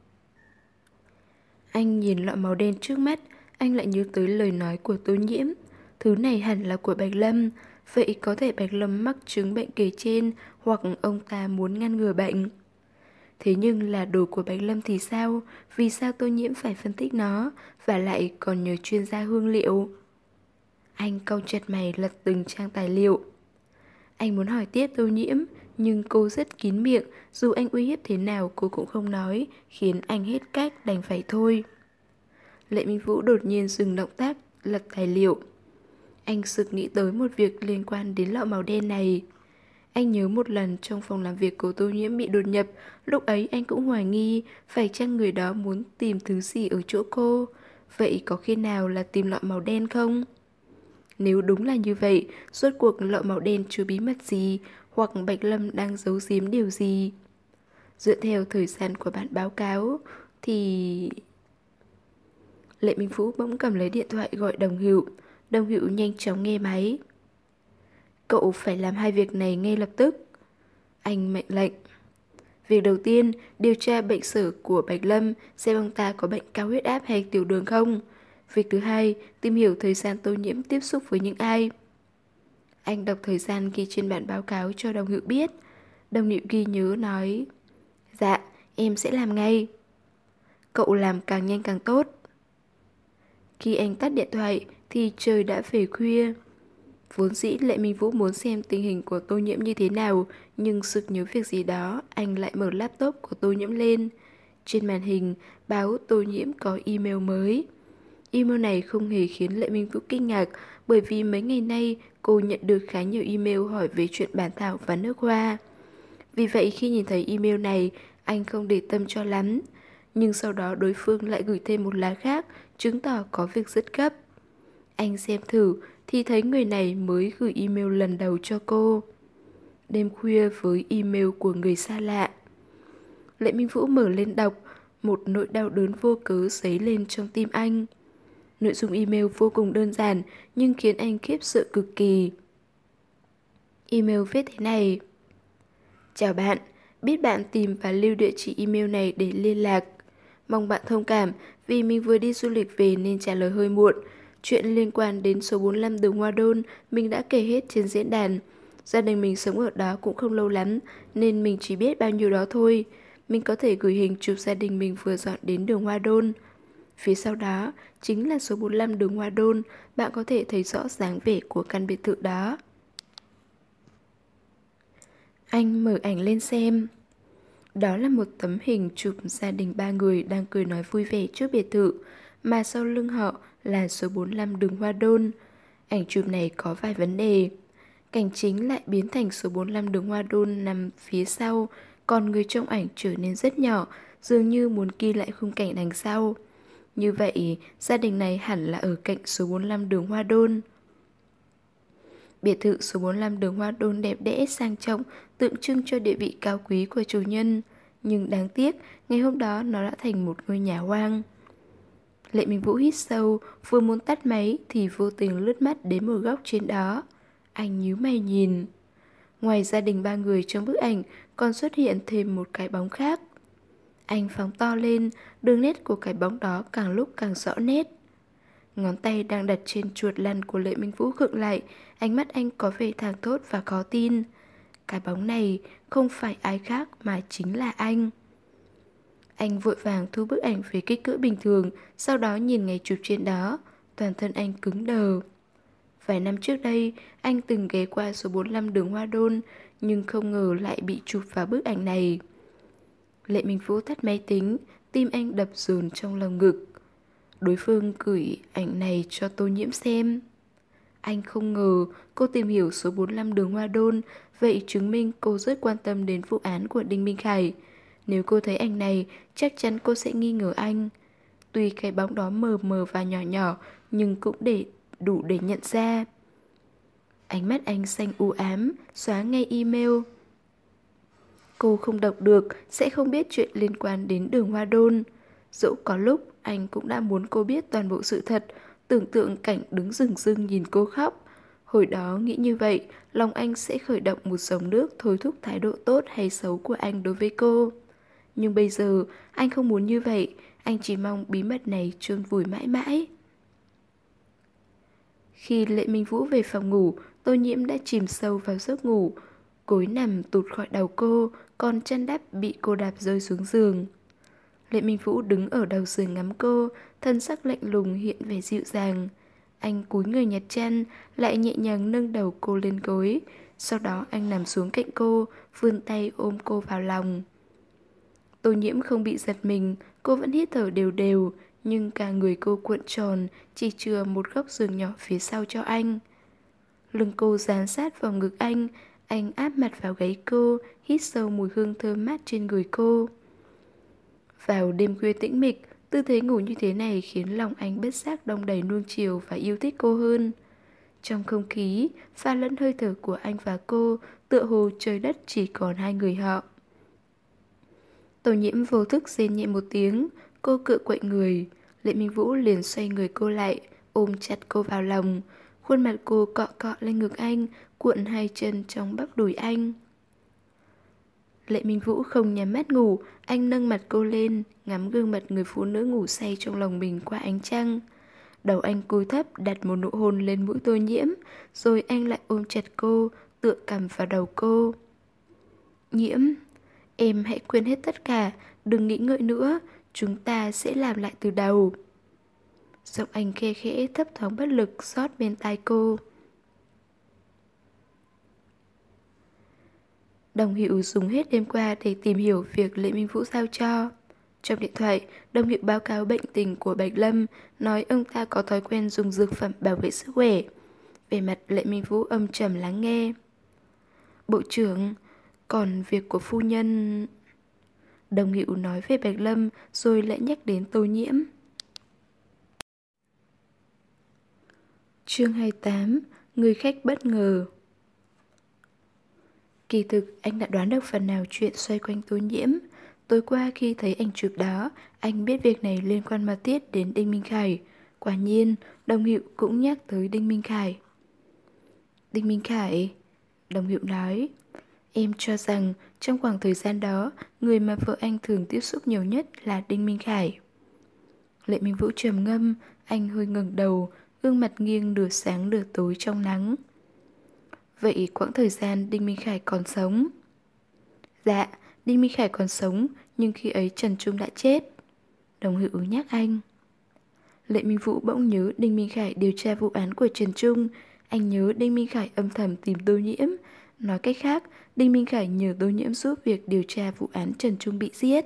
Anh nhìn lọ màu đen trước mắt, anh lại nhớ tới lời nói của Tô Nhiễm. Thứ này hẳn là của Bạch Lâm, vậy có thể Bạch Lâm mắc chứng bệnh kể trên hoặc ông ta muốn ngăn ngừa bệnh. Thế nhưng là đồ của Bạch Lâm thì sao? Vì sao Tô Nhiễm phải phân tích nó và lại còn nhờ chuyên gia hương liệu? Anh cau chặt mày lật từng trang tài liệu. Anh muốn hỏi tiếp Tô Nhiễm, nhưng cô rất kín miệng, dù anh uy hiếp thế nào cô cũng không nói, khiến anh hết cách đành phải thôi. Lệ Minh Vũ đột nhiên dừng động tác, lật tài liệu. Anh sực nghĩ tới một việc liên quan đến lọ màu đen này. Anh nhớ một lần trong phòng làm việc của Tô Nhiễm bị đột nhập, lúc ấy anh cũng hoài nghi phải chăng người đó muốn tìm thứ gì ở chỗ cô. Vậy có khi nào là tìm lọ màu đen không? Nếu đúng là như vậy, rốt cuộc lọ màu đen chứa bí mật gì, hoặc Bạch Lâm đang giấu giếm điều gì? Dựa theo thời gian của bản báo cáo, thì... Lệ Minh Vũ bỗng cầm lấy điện thoại gọi đồng hữu. Đồng hữu nhanh chóng nghe máy. Cậu phải làm hai việc này ngay lập tức. Anh mệnh lệnh. Việc đầu tiên, điều tra bệnh sử của Bạch Lâm, xem ông ta có bệnh cao huyết áp hay tiểu đường không. Việc thứ hai, tìm hiểu thời gian Tô Nhiễm tiếp xúc với những ai. Anh đọc thời gian ghi trên bản báo cáo cho đồng hữu biết. Đồng hữu ghi nhớ nói: Dạ, em sẽ làm ngay. Cậu làm càng nhanh càng tốt. Khi anh tắt điện thoại thì trời đã về khuya. Vốn dĩ Lệ Minh Vũ muốn xem tình hình của Tô Nhiễm như thế nào, nhưng sực nhớ việc gì đó, anh lại mở laptop của Tô Nhiễm lên. Trên màn hình báo Tô Nhiễm có email mới. Email này không hề khiến Lệ Minh Vũ kinh ngạc, bởi vì mấy ngày nay cô nhận được khá nhiều email hỏi về chuyện bản thảo và nước hoa. Vì vậy khi nhìn thấy email này, anh không để tâm cho lắm. Nhưng sau đó đối phương lại gửi thêm một lá khác, chứng tỏ có việc rất gấp. Anh xem thử thì thấy người này mới gửi email lần đầu cho cô. Đêm khuya với email của người xa lạ. Lệ Minh Vũ mở lên đọc, một nỗi đau đớn vô cớ dấy lên trong tim anh. Nội dung email vô cùng đơn giản nhưng khiến anh khiếp sợ cực kỳ. Email viết thế này: Chào bạn, biết bạn tìm và lưu địa chỉ email này để liên lạc. Mong bạn thông cảm vì mình vừa đi du lịch về nên trả lời hơi muộn. Chuyện liên quan đến số bốn mươi lăm đường Hoa Đôn mình đã kể hết trên diễn đàn. Gia đình mình sống ở đó cũng không lâu lắm nên mình chỉ biết bao nhiêu đó thôi. Mình có thể gửi hình chụp gia đình mình vừa dọn đến đường Hoa Đôn. Phía sau đó chính là số bốn mươi lăm đường Hoa Đôn. Bạn có thể thấy rõ dáng vẻ của căn biệt thự đó. Anh mở ảnh lên xem. Đó là một tấm hình chụp gia đình ba người đang cười nói vui vẻ trước biệt thự, mà sau lưng họ là số bốn mươi lăm đường Hoa Đôn. Ảnh chụp này có vài vấn đề. Cảnh chính lại biến thành số bốn mươi lăm đường Hoa Đôn nằm phía sau, còn người trong ảnh trở nên rất nhỏ, dường như muốn ghi lại khung cảnh đằng sau. Như vậy, gia đình này hẳn là ở cạnh số bốn mươi lăm đường Hoa Đôn. Biệt thự số bốn mươi lăm đường Hoa Đôn đẹp đẽ sang trọng, tượng trưng cho địa vị cao quý của chủ nhân. Nhưng đáng tiếc, ngày hôm đó nó đã thành một ngôi nhà hoang. Lệ Minh Vũ hít sâu, vừa muốn tắt máy thì vô tình lướt mắt đến một góc trên đó. Anh nhíu mày nhìn. Ngoài gia đình ba người trong bức ảnh còn xuất hiện thêm một cái bóng khác. Anh phóng to lên, đường nét của cái bóng đó càng lúc càng rõ nét. Ngón tay đang đặt trên chuột lăn của Lệ Minh Vũ khựng lại, ánh mắt anh có vẻ thảng thốt và khó tin. Cái bóng này không phải ai khác mà chính là anh. Anh vội vàng thu bức ảnh về kích cỡ bình thường, sau đó nhìn ngày chụp trên đó, toàn thân anh cứng đờ. Vài năm trước đây, anh từng ghé qua số bốn mươi lăm đường Hoa Đôn, nhưng không ngờ lại bị chụp vào bức ảnh này. Lệ Minh Vũ tắt máy tính, tim anh đập dồn trong lòng ngực. Đối phương gửi ảnh này cho Tô Nhiễm xem. Anh không ngờ cô tìm hiểu số bốn mươi lăm đường Hoa Đôn, vậy chứng minh cô rất quan tâm đến vụ án của Đinh Minh Khải. Nếu cô thấy ảnh này, chắc chắn cô sẽ nghi ngờ anh. Tuy cái bóng đó mờ mờ và nhỏ nhỏ, nhưng cũng để đủ để nhận ra. Ánh mắt anh xanh u ám, xóa ngay email. Cô không đọc được, sẽ không biết chuyện liên quan đến đường Hoa Đôn. Dẫu có lúc anh cũng đã muốn cô biết toàn bộ sự thật, tưởng tượng cảnh đứng rừng rưng nhìn cô khóc. Hồi đó nghĩ như vậy, lòng anh sẽ khởi động một dòng nước thôi thúc thái độ tốt hay xấu của anh đối với cô. Nhưng bây giờ, anh không muốn như vậy, anh chỉ mong bí mật này chôn vùi mãi mãi. Khi Lệ Minh Vũ về phòng ngủ, Tô Nhiễm đã chìm sâu vào giấc ngủ. Gối nằm tụt khỏi đầu cô, còn chăn đắp bị cô đạp rơi xuống giường. Lệ Minh Vũ đứng ở đầu giường ngắm cô, thân sắc lạnh lùng hiện vẻ dịu dàng. Anh cúi người nhặt chăn, lại nhẹ nhàng nâng đầu cô lên gối. Sau đó anh nằm xuống cạnh cô, vươn tay ôm cô vào lòng. Tô Nhiễm không bị giật mình, cô vẫn hít thở đều đều, nhưng cả người cô cuộn tròn, chỉ chừa một góc giường nhỏ phía sau cho anh. Lưng cô dán sát vào ngực anh, anh áp mặt vào gáy cô, hít sâu mùi hương thơm mát trên người cô. Vào đêm khuya tĩnh mịch, tư thế ngủ như thế này khiến lòng anh bất giác đong đầy nuông chiều và yêu thích cô hơn. Trong không khí, pha lẫn hơi thở của anh và cô, tựa hồ trời đất chỉ còn hai người họ. Tô Nhiễm vô thức rên nhẹ một tiếng, cô cựa quậy người. Lệ Minh Vũ liền xoay người cô lại, ôm chặt cô vào lòng. Khuôn mặt cô cọ cọ lên ngực anh, cuộn hai chân trong bắp đùi anh. Lệ Minh Vũ không nhắm mắt ngủ, anh nâng mặt cô lên, ngắm gương mặt người phụ nữ ngủ say trong lòng mình qua ánh trăng. Đầu anh cúi thấp đặt một nụ hôn lên mũi Tô Nhiễm, rồi anh lại ôm chặt cô, tựa cằm vào đầu cô. Nhiễm, em hãy quên hết tất cả, đừng nghĩ ngợi nữa, chúng ta sẽ làm lại từ đầu. Giọng anh khe khẽ thấp thoáng bất lực xót bên tai cô. Đồng Hiệu dùng hết đêm qua để tìm hiểu việc Lệ Minh Vũ giao cho. Trong điện thoại, Đồng Hiệu báo cáo bệnh tình của Bạch Lâm, nói ông ta có thói quen dùng dược phẩm bảo vệ sức khỏe. Về mặt Lệ Minh Vũ âm trầm lắng nghe. Bộ trưởng, còn việc của phu nhân... Đồng Hiệu nói về Bạch Lâm rồi lại nhắc đến Tô Nhiễm. Chương hai mươi tám. Người khách bất ngờ. Kỳ thực anh đã đoán được phần nào chuyện xoay quanh Tô Nhiễm. Tối qua khi thấy ảnh chụp đó, anh biết việc này liên quan mật thiết đến Đinh Minh Khải. Quả nhiên, Đồng Hiệu cũng nhắc tới Đinh Minh Khải. Đinh Minh Khải, Đồng Hiệu nói, em cho rằng trong khoảng thời gian đó, người mà vợ anh thường tiếp xúc nhiều nhất là Đinh Minh Khải. Lệ Minh Vũ trầm ngâm, anh hơi ngẩng đầu, gương mặt nghiêng nửa sáng nửa tối trong nắng. Vậy quãng thời gian Đinh Minh Khải còn sống? Dạ, Đinh Minh Khải còn sống, nhưng khi ấy Trần Trung đã chết. Đồng Hữu nhắc anh. Lệ Minh Vũ bỗng nhớ Đinh Minh Khải điều tra vụ án của Trần Trung. Anh nhớ Đinh Minh Khải âm thầm tìm Tô Nhiễm. Nói cách khác, Đinh Minh Khải nhờ Tô Nhiễm giúp việc điều tra vụ án Trần Trung bị giết.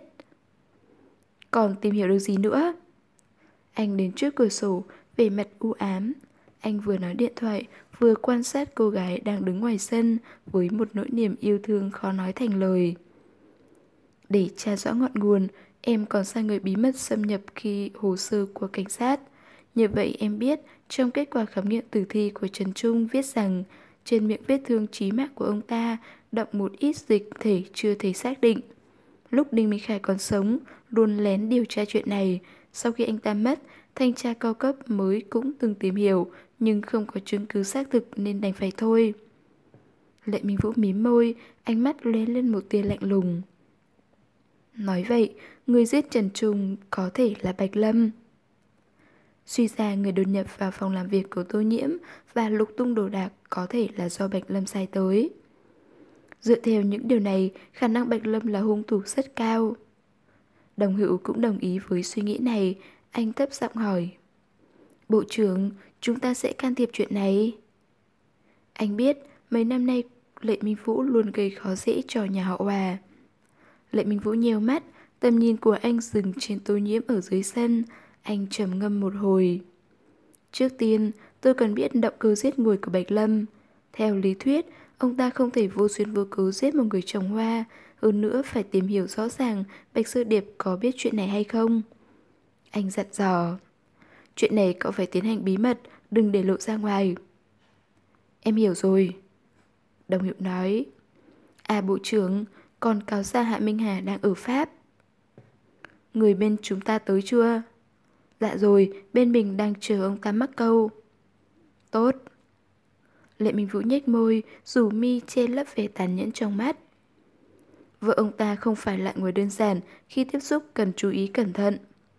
Còn tìm hiểu được gì nữa? Anh đến trước cửa sổ, vẻ mặt u ám. Anh vừa nói điện thoại, vừa quan sát cô gái đang đứng ngoài sân với một nỗi niềm yêu thương khó nói thành lời. Để tra rõ ngọn nguồn, em còn sai người bí mật xâm nhập khi hồ sơ của cảnh sát. Như vậy em biết trong kết quả khám nghiệm tử thi của Trần Trung viết rằng trên miệng vết thương chí mạng của ông ta đọng một ít dịch thể chưa thể xác định. Lúc Đinh Minh Khải còn sống, luôn lén điều tra chuyện này. Sau khi anh ta mất, thanh tra cao cấp mới cũng từng tìm hiểu, nhưng không có chứng cứ xác thực nên đành phải thôi. Lệ Minh Vũ mím môi, ánh mắt lóe lên một tia lạnh lùng. Nói vậy, người giết Trần Trung có thể là Bạch Lâm. Suy ra người đột nhập vào phòng làm việc của Tô Nhiễm và lục tung đồ đạc có thể là do Bạch Lâm sai tới. Dựa theo những điều này, khả năng Bạch Lâm là hung thủ rất cao. Đồng Hữu cũng đồng ý với suy nghĩ này, anh thấp giọng hỏi. Bộ trưởng, chúng ta sẽ can thiệp chuyện này. Anh biết, mấy năm nay Lệ Minh Vũ luôn gây khó dễ cho nhà họ Hòa. Lệ Minh Vũ nheo mắt, tầm nhìn của anh dừng trên Tô Nhiễm ở dưới sân. Anh trầm ngâm một hồi. Trước tiên, tôi cần biết động cơ giết người của Bạch Lâm. Theo lý thuyết, ông ta không thể vô duyên vô cớ giết một người trồng hoa. Hơn nữa phải tìm hiểu rõ ràng Bạch Sơ Điệp có biết chuyện này hay không. Anh dặn dò. Chuyện này cậu phải tiến hành bí mật, đừng để lộ ra ngoài. Em hiểu rồi. Đồng Hiệu nói. À bộ trưởng, còn cáo gia Hạ Minh Hà đang ở Pháp. Người bên chúng ta tới chưa? Dạ rồi, bên mình đang chờ ông ta mắc câu. Tốt. Lệ Minh Vũ nhếch môi, rủ mi che lấp vẻ tàn nhẫn trong mắt. Vợ ông ta không phải là người đơn giản, khi tiếp xúc cần chú ý cẩn thận.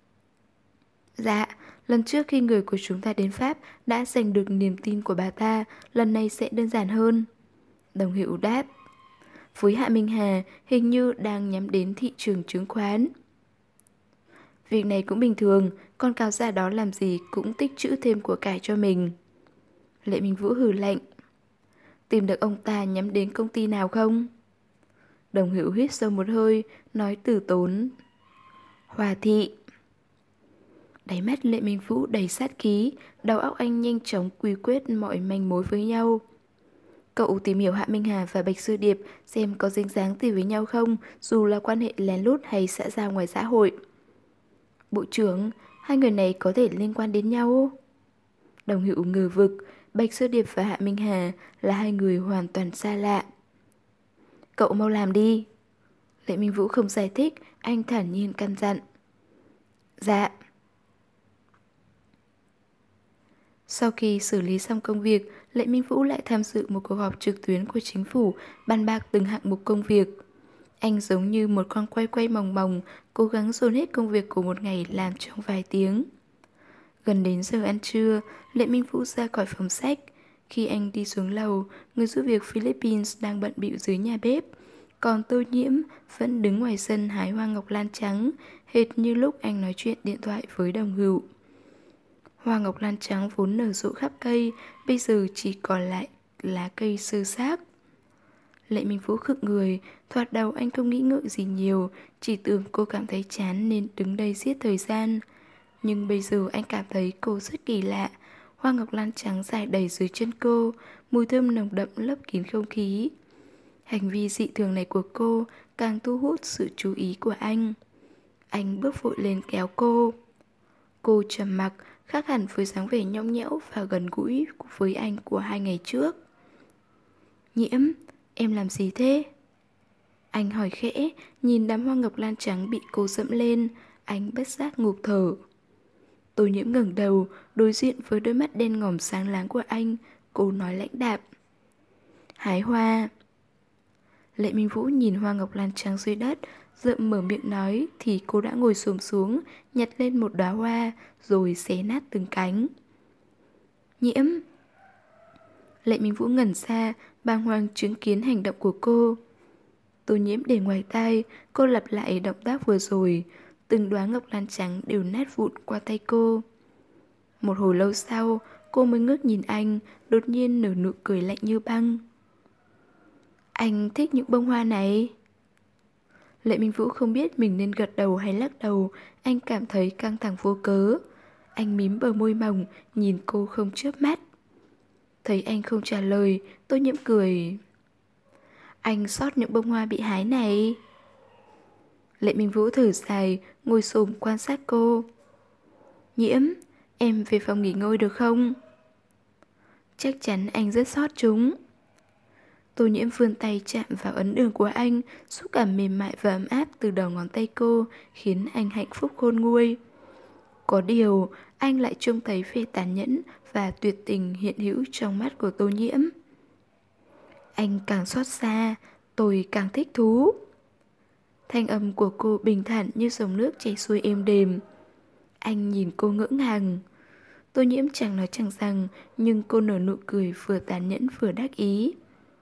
Dạ, lần trước khi người của chúng ta đến Pháp đã giành được niềm tin của bà ta, lần này sẽ đơn giản hơn. Đồng Hiệu đáp. Với Hạ Minh Hà, hình như đang nhắm đến thị trường chứng khoán. Việc này cũng bình thường, con cáo già đó làm gì cũng tích trữ thêm của cải cho mình. Lệ Minh Vũ hừ lạnh. Tìm được ông ta nhắm đến công ty nào không? Đồng Hữu hít sâu một hơi, nói từ tốn. Hòa thị. Đáy mắt Lệ Minh Vũ đầy sát khí, đầu óc anh nhanh chóng quy quyết mọi manh mối với nhau. Cậu tìm hiểu Hạ Minh Hà và Bạch Sư Điệp xem có dính dáng gì với nhau không, dù là quan hệ lén lút hay xã giao ngoài xã hội. Bộ trưởng, hai người này có thể liên quan đến nhau? Đồng Hữu ngờ vực, Bạch Sơ Điệp và Hạ Minh Hà là hai người hoàn toàn xa lạ. Cậu mau làm đi. Lệ Minh Vũ không giải thích, anh thản nhiên căn dặn. Dạ. Sau khi xử lý xong công việc, Lệ Minh Vũ lại tham dự một cuộc họp trực tuyến của chính phủ, bàn bạc từng hạng mục công việc. Anh giống như một con quay quay mòng mòng, cố gắng dồn hết công việc của một ngày làm trong vài tiếng. Gần đến giờ ăn trưa, Lệ Minh Vũ ra khỏi phòng sách. Khi anh đi xuống lầu, người giúp việc Philippines đang bận bịu dưới nhà bếp. Còn Tô Nhiễm vẫn đứng ngoài sân hái hoa ngọc lan trắng, hệt như lúc anh nói chuyện điện thoại với đồng hữu. Hoa ngọc lan trắng vốn nở rộ khắp cây, bây giờ chỉ còn lại lá cây sơ xác. Lệ Minh Vũ khựng người, thoạt đầu anh không nghĩ ngợi gì nhiều, chỉ tưởng cô cảm thấy chán nên đứng đây giết thời gian. Nhưng bây giờ anh cảm thấy cô rất kỳ lạ. Hoa ngọc lan trắng dài đầy dưới chân cô, mùi thơm nồng đậm lấp kín không khí. Hành vi dị thường này của cô càng thu hút sự chú ý của anh. Anh bước vội lên kéo cô. Cô trầm mặc, khác hẳn với dáng vẻ nhõng nhẽo và gần gũi với anh của hai ngày trước. Nhiễm, em làm gì thế? Anh hỏi khẽ, nhìn đám hoa ngọc lan trắng bị cô dẫm lên, anh bất giác ngụp thở. Tô Nhiễm ngẩng đầu, đối diện với đôi mắt đen ngòm sáng láng của anh, cô nói lãnh đạm. Hái hoa. Lệ Minh Vũ nhìn hoa ngọc lan trắng dưới đất, dậm mở miệng nói thì cô đã ngồi xổm xuống, nhặt lên một đóa hoa, rồi xé nát từng cánh. Nhiễm. Lệ Minh Vũ ngẩn ra, bàng hoàng chứng kiến hành động của cô. Tô Nhiễm để ngoài tai, cô lặp lại động tác vừa rồi, từng đóa ngọc lan trắng đều nát vụn qua tay cô. Một hồi lâu sau, cô mới ngước nhìn anh, đột nhiên nở nụ cười lạnh như băng. Anh thích những bông hoa này? Lệ Minh Vũ không biết mình nên gật đầu hay lắc đầu, anh cảm thấy căng thẳng vô cớ. Anh mím bờ môi mỏng, nhìn cô không chớp mắt. Thấy anh không trả lời, Tô Nhiễm cười. Anh xót những bông hoa bị hái này. Lệ Minh Vũ thở dài, ngồi xổm quan sát cô. Nhiễm, em về phòng nghỉ ngơi được không? Chắc chắn anh rất xót chúng. Tô Nhiễm vươn tay chạm vào ấn đường của anh, xúc cảm mềm mại và ấm áp từ đầu ngón tay cô, khiến anh hạnh phúc khôn nguôi. Có điều, anh lại trông thấy vẻ tàn nhẫn và tuyệt tình hiện hữu trong mắt của Tô Nhiễm. Anh càng xót xa, tôi càng thích thú. Thanh âm của cô bình thản như dòng nước chảy xuôi êm đềm. Anh nhìn cô ngỡ ngàng. Tô Nhiễm chẳng nói chẳng rằng, nhưng cô nở nụ cười vừa tàn nhẫn vừa đắc ý.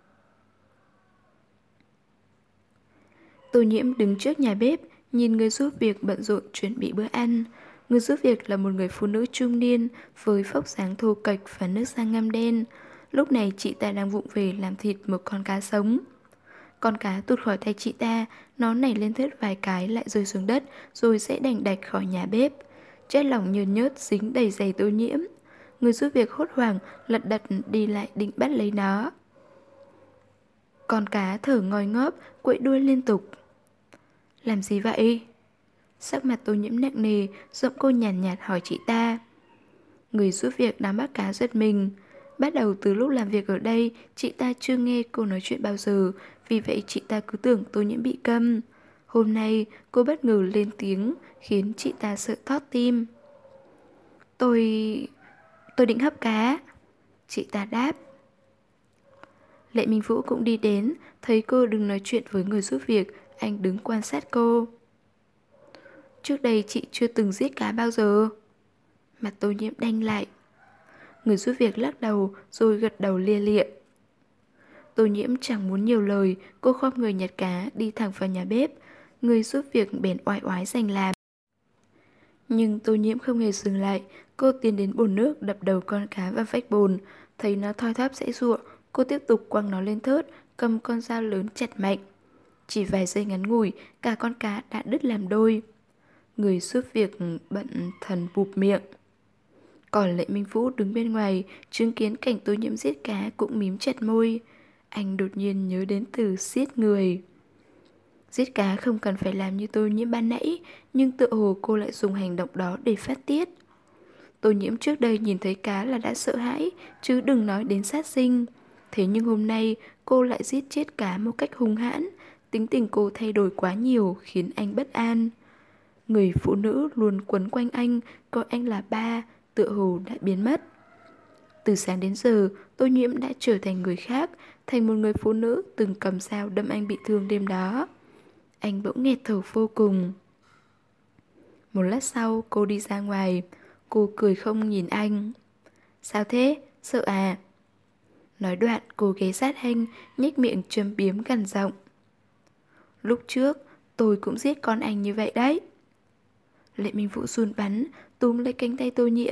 Tô Nhiễm đứng trước nhà bếp, nhìn người giúp việc bận rộn chuẩn bị bữa ăn. Người giúp việc là một người phụ nữ trung niên với vóc dáng thô kệch và nước da ngăm đen. Lúc này chị ta đang vụng về làm thịt một con cá sống. Con cá tụt khỏi tay chị ta, nó nảy lên thớt vài cái lại rơi xuống đất, rồi sẽ đành đạch khỏi nhà bếp. Chất lỏng nhờn nhớt dính đầy giày Tô Nhiễm. Người giúp việc hốt hoảng lật đật đi lại định bắt lấy nó. Con cá thở ngoi ngóp, quậy đuôi liên tục. Làm gì vậy? Sắc mặt Tô Nhiễm nặng nề, giọng cô nhàn nhạt, nhạt hỏi chị ta. Người giúp việc đang bắt cá giật mình. Bắt đầu từ lúc làm việc ở đây, chị ta chưa nghe cô nói chuyện bao giờ, vì vậy chị ta cứ tưởng Tô Nhiễm bị câm. Hôm nay, cô bất ngờ lên tiếng, khiến chị ta sợ thót tim. Tôi... tôi định hấp cá. Chị ta đáp. Lệ Minh Vũ cũng đi đến, thấy cô đừng nói chuyện với người giúp việc, anh đứng quan sát cô. Trước đây chị chưa từng giết cá bao giờ. Mặt Tô Nhiễm đanh lại. Người giúp việc lắc đầu rồi gật đầu lia lịa. Tô Nhiễm chẳng muốn nhiều lời, cô khom người nhặt cá đi thẳng vào nhà bếp. Người giúp việc bèn oai oái giành làm. Nhưng Tô Nhiễm không hề dừng lại, cô tiến đến bồn nước đập đầu con cá vào vách bồn. Thấy nó thoi thóp giãy giụa, cô tiếp tục quăng nó lên thớt, cầm con dao lớn chặt mạnh. Chỉ vài giây ngắn ngủi, cả con cá đã đứt làm đôi. Người giúp việc bận thần bụp miệng. Còn Lệ Minh Vũ đứng bên ngoài, chứng kiến cảnh Tô Nhiễm giết cá cũng mím chặt môi. Anh đột nhiên nhớ đến từ giết người. Giết cá không cần phải làm như Tô Nhiễm ban nãy, nhưng tựa hồ cô lại dùng hành động đó để phát tiết. Tô Nhiễm trước đây nhìn thấy cá là đã sợ hãi, chứ đừng nói đến sát sinh. Thế nhưng hôm nay cô lại giết chết cá một cách hung hãn. Tính tình cô thay đổi quá nhiều khiến anh bất an. Người phụ nữ luôn quấn quanh anh, coi anh là ba, tựa hồ đã biến mất. Từ sáng đến giờ, Tô Nhiễm đã trở thành người khác, thành một người phụ nữ từng cầm dao đâm anh bị thương đêm đó. Anh bỗng nghẹt thở vô cùng. Một lát sau, cô đi ra ngoài. Cô cười không nhìn anh. Sao thế? Sợ à? Nói đoạn, cô ghé sát anh, nhếch miệng châm biếm gằn giọng. Lúc trước, tôi cũng giết con anh như vậy đấy. Lệ Minh Vũ run bắn, túm lấy cánh tay Tô Nhiễm.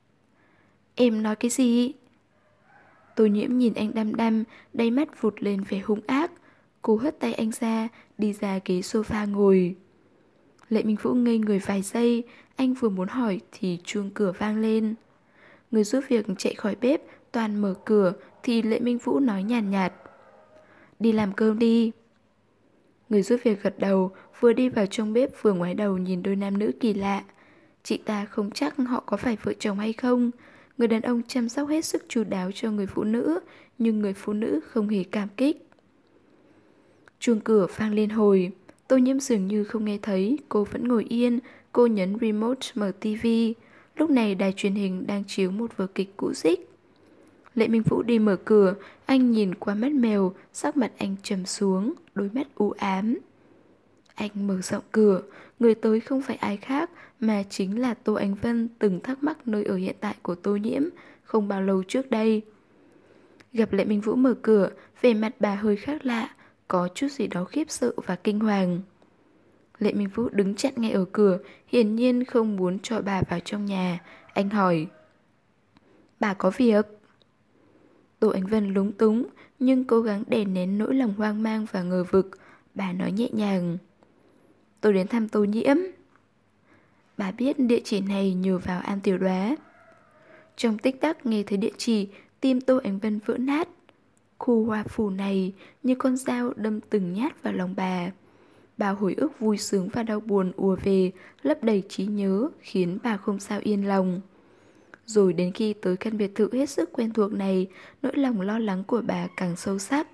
Em nói cái gì? Tô Nhiễm nhìn anh đăm đăm, đáy mắt vụt lên vẻ hung ác. Cô hất tay anh ra, đi ra ghế sofa ngồi. Lệ Minh Vũ ngây người vài giây, anh vừa muốn hỏi thì chuông cửa vang lên. Người giúp việc chạy khỏi bếp, toàn mở cửa thì Lệ Minh Vũ nói nhàn nhạt, nhạt. Đi làm cơm đi. Người giúp việc gật đầu, vừa đi vào trong bếp vừa ngoái đầu nhìn đôi nam nữ kỳ lạ. Chị ta không chắc họ có phải vợ chồng hay không. Người đàn ông chăm sóc hết sức chu đáo cho người phụ nữ, nhưng người phụ nữ không hề cảm kích. Chuông cửa vang lên hồi. Tô Nhiễm dường như không nghe thấy, cô vẫn ngồi yên. Cô nhấn remote mở tivi. Lúc này đài truyền hình đang chiếu một vở kịch cũ rích. Lệ Minh Vũ đi mở cửa. Anh nhìn qua mắt mèo, sắc mặt anh trầm xuống, đôi mắt u ám. Anh mở rộng cửa. Người tới không phải ai khác mà chính là Tô Ánh Vân, từng thắc mắc nơi ở hiện tại của Tô Nhiễm không bao lâu trước đây. Gặp Lệ Minh Vũ mở cửa, vẻ mặt bà hơi khác lạ, có chút gì đó khiếp sợ và kinh hoàng. Lệ Minh Vũ đứng chặn ngay ở cửa, hiển nhiên không muốn cho bà vào trong nhà. Anh hỏi, bà có việc? Tô Ánh Vân lúng túng, nhưng cố gắng đè nén nỗi lòng hoang mang và ngờ vực. Bà nói nhẹ nhàng, tôi đến thăm Tô Nhiễm. Bà biết địa chỉ này nhờ vào An Tiểu Đoá. Trong tích tắc nghe thấy địa chỉ, tim Tô Ánh Vân vỡ nát. Khu hoa phủ này như con dao đâm từng nhát vào lòng bà. Bao hồi ức vui sướng và đau buồn ùa về, lấp đầy trí nhớ, khiến bà không sao yên lòng. Rồi đến khi tới căn biệt thự hết sức quen thuộc này, nỗi lòng lo lắng của bà càng sâu sắc.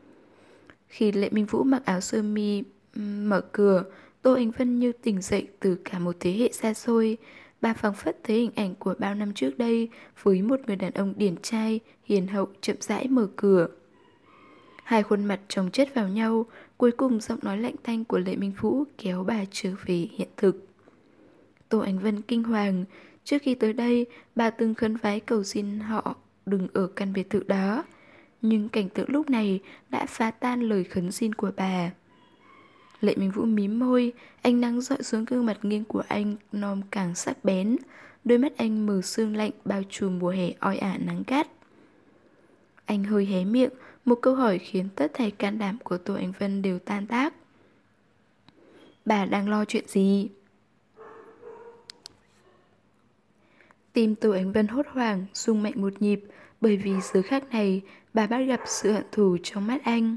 Khi Lệ Minh Vũ mặc áo sơ mi mở cửa, Tô Ánh Vân như tỉnh dậy từ cả một thế hệ xa xôi. Bà phảng phất thấy hình ảnh của bao năm trước đây với một người đàn ông điển trai, hiền hậu chậm rãi mở cửa. Hai khuôn mặt chồng chất vào nhau, cuối cùng giọng nói lạnh tanh của Lệ Minh Vũ kéo bà trở về hiện thực. Tô Ánh Vân kinh hoàng. Trước khi tới đây, bà từng khấn vái cầu xin họ đừng ở căn biệt thự đó. Nhưng cảnh tượng lúc này đã phá tan lời khấn xin của bà. Lệ Minh Vũ mím môi, ánh nắng dọi xuống gương mặt nghiêng của anh nom càng sắc bén. Đôi mắt anh mờ sương lạnh bao trùm mùa hè oi ả nắng gắt. Anh hơi hé miệng, một câu hỏi khiến tất thảy can đảm của Tô Ánh Vân đều tan tác. Bà đang lo chuyện gì? Tim Tô Ánh Vân hốt hoảng, rung mạnh một nhịp, bởi vì giờ khắc này bà bắt gặp sự hận thù trong mắt anh.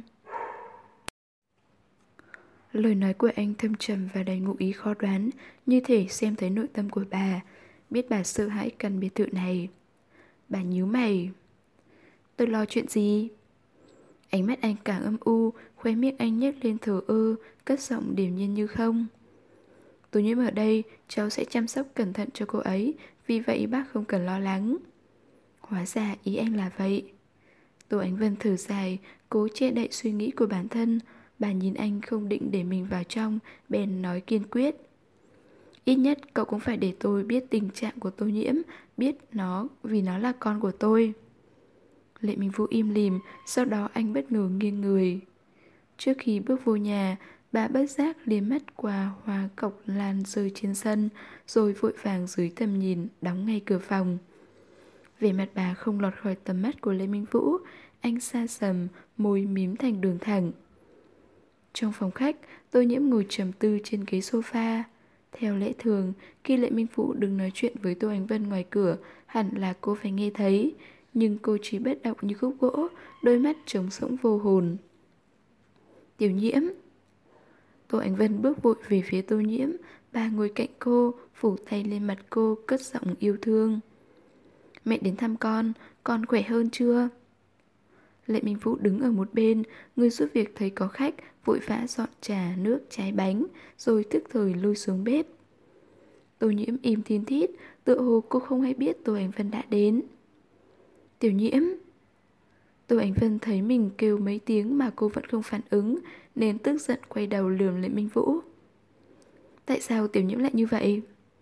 Lời nói của anh thâm trầm và đầy ngụ ý khó đoán, như thể xem thấy nội tâm của bà, biết bà sợ hãi căn biệt thự này. Bà nhíu mày. Tôi lo chuyện gì? Ánh mắt anh càng âm u, khóe miệng anh nhếch lên thờ ơ, cất giọng điềm nhiên như không. Tô Nhiễm ở đây, cháu sẽ chăm sóc cẩn thận cho cô ấy, vì vậy bác không cần lo lắng. Hóa ra ý anh là vậy. Tô Ánh Vân thở dài, cố che đậy suy nghĩ của bản thân. Bà nhìn anh không định để mình vào trong, bèn nói kiên quyết. Ít nhất cậu cũng phải để tôi biết tình trạng của Tô Nhiễm, biết nó vì nó là con của tôi. Lệ Minh Vũ im lìm, sau đó anh bất ngờ nghiêng người. Trước khi bước vô nhà, bà bất giác liếc mắt qua hoa cọc lan rơi trên sân, rồi vội vàng dưới tầm nhìn đóng ngay cửa phòng. Vẻ mặt bà không lọt khỏi tầm mắt của Lê Minh Vũ, anh xa sầm, môi mím thành đường thẳng. Trong phòng khách, Tô Nhiễm ngồi trầm tư trên ghế sofa. Theo lẽ thường, khi Lệ Minh Vũ đứng nói chuyện với Tô Ánh Vân ngoài cửa, hẳn là cô phải nghe thấy, nhưng cô chỉ bất động như khúc gỗ, đôi mắt trống rỗng vô hồn. Tiểu Nhiễm. Tô Ánh Vân bước vội về phía Tô Nhiễm, Bà ngồi cạnh cô, phủ tay lên mặt cô, cất giọng yêu thương. Mẹ đến thăm con, con khỏe hơn chưa? Lệ Minh Vũ đứng ở một bên, người giúp việc thấy có khách, vội vã dọn trà, nước, trái bánh, rồi tức thời lui xuống bếp. Tô Nhiễm im thiên thít, tựa hồ cô không hay biết Tô Ánh Vân đã đến. Tiểu Nhiễm. Tô Ánh Vân thấy mình kêu mấy tiếng mà cô vẫn không phản ứng, nên tức giận quay đầu lườm Lệ Minh Vũ. Tại sao Tiểu Nhiễm lại như vậy?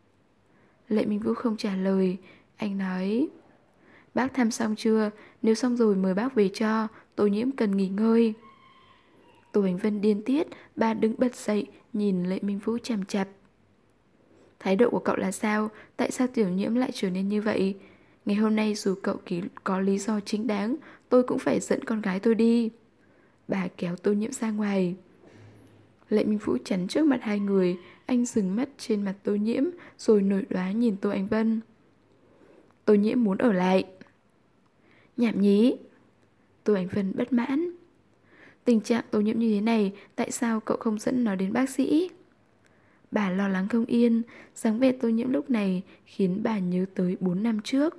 Lệ Minh Vũ không trả lời. Anh nói: Bác thăm xong chưa? Nếu xong rồi mời bác về cho. Tô Nhiễm cần nghỉ ngơi. Tô Ánh Vân điên tiết. Bà đứng bật dậy, nhìn Lệ Minh Vũ chằm chặp. Thái độ của cậu là sao? Tại sao Tiểu Nhiễm lại trở nên như vậy? Ngày hôm nay dù cậu có lý do chính đáng, tôi cũng phải dẫn con gái tôi đi. Bà kéo Tô Nhiễm ra ngoài. Lệ Minh Vũ chắn trước mặt hai người. Anh dừng mắt trên mặt Tô Nhiễm, rồi nổi đoá nhìn Tô Ánh Vân. Tô Nhiễm muốn ở lại. Nhảm nhí. Tô Ánh Vân bất mãn. Tình trạng Tô Nhiễm như thế này, tại sao cậu không dẫn nó đến bác sĩ? Bà lo lắng không yên. Dáng vẻ Tô Nhiễm lúc này khiến bà nhớ tới bốn năm trước.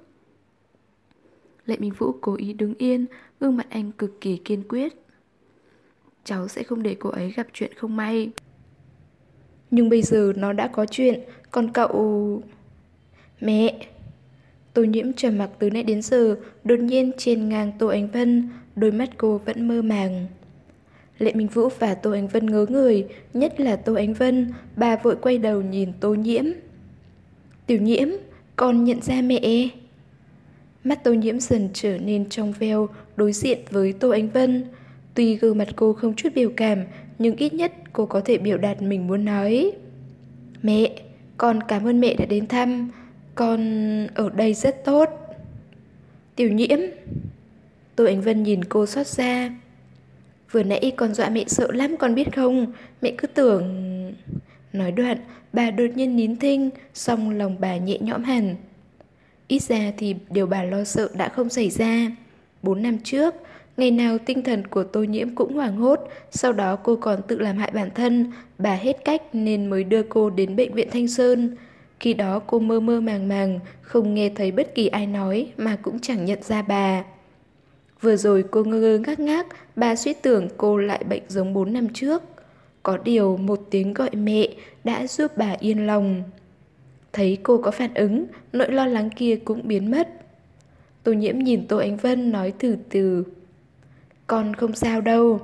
Lệ Minh Vũ cố ý đứng yên, gương mặt anh cực kỳ kiên quyết. Cháu sẽ không để cô ấy gặp chuyện không may. Nhưng bây giờ nó đã có chuyện, còn cậu... Mẹ! Tô Nhiễm trầm mặc từ nãy đến giờ, đột nhiên trên ngang Tô Ánh Vân, đôi mắt cô vẫn mơ màng. Lệ Minh Vũ và Tô Ánh Vân ngớ người, nhất là Tô Ánh Vân, bà vội quay đầu nhìn Tô Nhiễm. Tiểu Nhiễm, con nhận ra mẹ. Mắt Tô Nhiễm dần trở nên trong veo, đối diện với Tô Ánh Vân. Tuy gương mặt cô không chút biểu cảm, nhưng ít nhất cô có thể biểu đạt mình muốn nói. Mẹ, con cảm ơn mẹ đã đến thăm. Con ở đây rất tốt. Tiểu Nhiễm. Tô Ánh Vân nhìn cô xót xa. Vừa nãy con dọa mẹ sợ lắm con biết không? Mẹ cứ tưởng... Nói đoạn, bà đột nhiên nín thinh, xong lòng bà nhẹ nhõm hẳn. Ít ra thì điều bà lo sợ đã không xảy ra. Bốn năm trước, ngày nào tinh thần của Tô Nhiễm cũng hoảng hốt, sau đó cô còn tự làm hại bản thân, bà hết cách nên mới đưa cô đến bệnh viện Thanh Sơn. Khi đó cô mơ mơ màng màng, không nghe thấy bất kỳ ai nói mà cũng chẳng nhận ra bà. Vừa rồi cô ngơ ngơ ngác ngác, bà suýt tưởng cô lại bệnh giống bốn năm trước. Có điều một tiếng gọi mẹ đã giúp bà yên lòng. Thấy cô có phản ứng, nỗi lo lắng kia cũng biến mất. Tô Nhiễm nhìn Tô Ánh Vân nói từ từ. Con không sao đâu.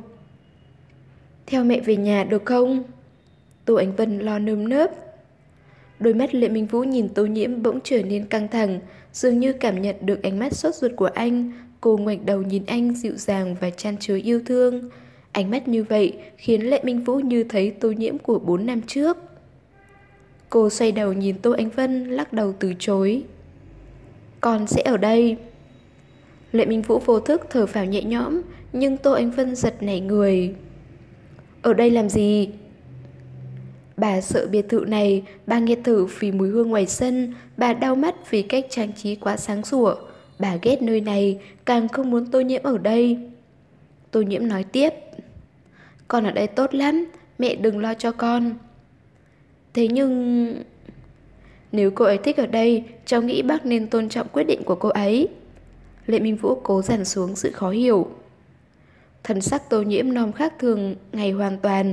Theo mẹ về nhà được không? Tô Ánh Vân lo nơm nớp. Đôi mắt Lệ Minh Vũ nhìn Tô Nhiễm bỗng trở nên căng thẳng, dường như cảm nhận được ánh mắt sốt ruột của anh. Cô ngoảnh đầu nhìn anh dịu dàng và chan chứa yêu thương. Ánh mắt như vậy khiến Lệ Minh Vũ như thấy Tô Nhiễm của bốn năm trước. Cô xoay đầu nhìn Tô Ánh Vân, lắc đầu từ chối. Con sẽ ở đây. Lệ Minh Vũ vô thức thở phào nhẹ nhõm, nhưng Tô Ánh Vân giật nảy người. Ở đây làm gì? Bà sợ biệt thự này, bà nghe thử vì mùi hương ngoài sân, bà đau mắt vì cách trang trí quá sáng sủa. Bà ghét nơi này, càng không muốn Tô Nhiễm ở đây. Tô Nhiễm nói tiếp. Con ở đây tốt lắm, mẹ đừng lo cho con. Thế nhưng... Nếu cô ấy thích ở đây, cháu nghĩ bác nên tôn trọng quyết định của cô ấy. Lệ Minh Vũ cố dằn xuống sự khó hiểu. Thần sắc Tô Nhiễm non khác thường ngày hoàn toàn.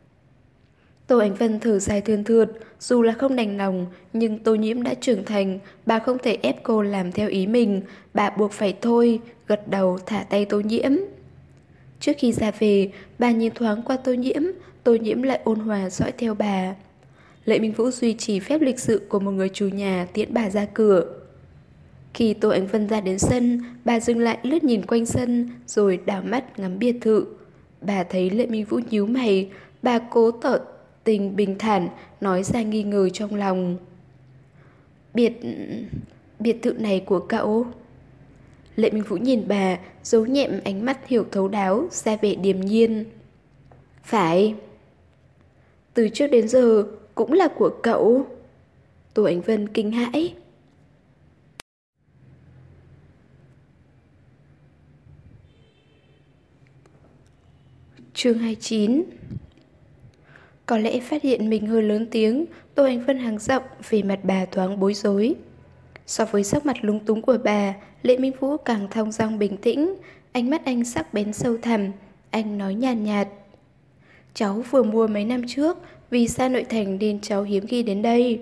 Tô Ánh Vân thở dài thườn thượt, dù là không đành lòng, nhưng Tô Nhiễm đã trưởng thành, bà không thể ép cô làm theo ý mình, bà buộc phải thôi, gật đầu thả tay Tô Nhiễm. Trước khi ra về, bà nhìn thoáng qua Tô Nhiễm, Tô Nhiễm lại ôn hòa dõi theo bà. Lệ Minh Vũ duy trì phép lịch sự của một người chủ nhà tiễn bà ra cửa. Khi Tô Ánh Vân ra đến sân, bà dừng lại lướt nhìn quanh sân, rồi đảo mắt ngắm biệt thự. Bà thấy Lệ Minh Vũ nhíu mày, bà cố tỏ tình bình thản, nói ra nghi ngờ trong lòng. Biệt... biệt thự này của cậu? Lệ Minh Vũ nhìn bà, giấu nhẹm ánh mắt hiểu thấu đáo, ra vẻ điềm nhiên. Phải. Từ trước đến giờ cũng là của cậu. Tô Ánh Vân kinh hãi. Chương hai mươi chín. Có lẽ phát hiện mình hơi lớn tiếng, Tô Ánh Vân hắng giọng, về mặt bà thoáng bối rối. So với sắc mặt lúng túng của bà, Lệ Minh Vũ càng thong dong bình tĩnh, ánh mắt anh sắc bén sâu thẳm, anh nói nhàn nhạt, nhạt. Cháu vừa mua mấy năm trước, vì xa nội thành nên cháu hiếm khi đến đây.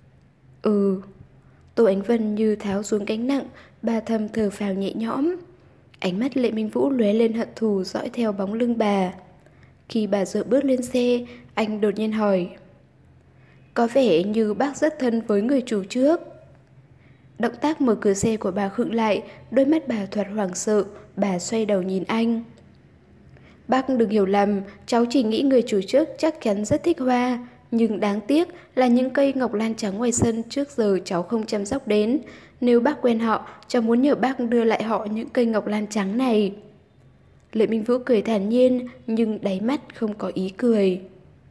Ừ. Tô Ánh Vân như tháo xuống gánh nặng, bà thầm thở phào nhẹ nhõm. Ánh mắt Lệ Minh Vũ lóe lên hận thù dõi theo bóng lưng bà. Khi bà dựa bước lên xe, anh đột nhiên hỏi, có vẻ như bác rất thân với người chủ trước. Động tác mở cửa xe của bà khựng lại, đôi mắt bà thoạt hoảng sợ, bà xoay đầu nhìn anh. Bác đừng hiểu lầm, cháu chỉ nghĩ người chủ trước chắc chắn rất thích hoa, nhưng đáng tiếc là những cây ngọc lan trắng ngoài sân trước giờ cháu không chăm sóc đến. Nếu bác quen họ, cháu muốn nhờ bác đưa lại họ những cây ngọc lan trắng này. Lệ Minh Vũ cười thản nhiên, nhưng đáy mắt không có ý cười.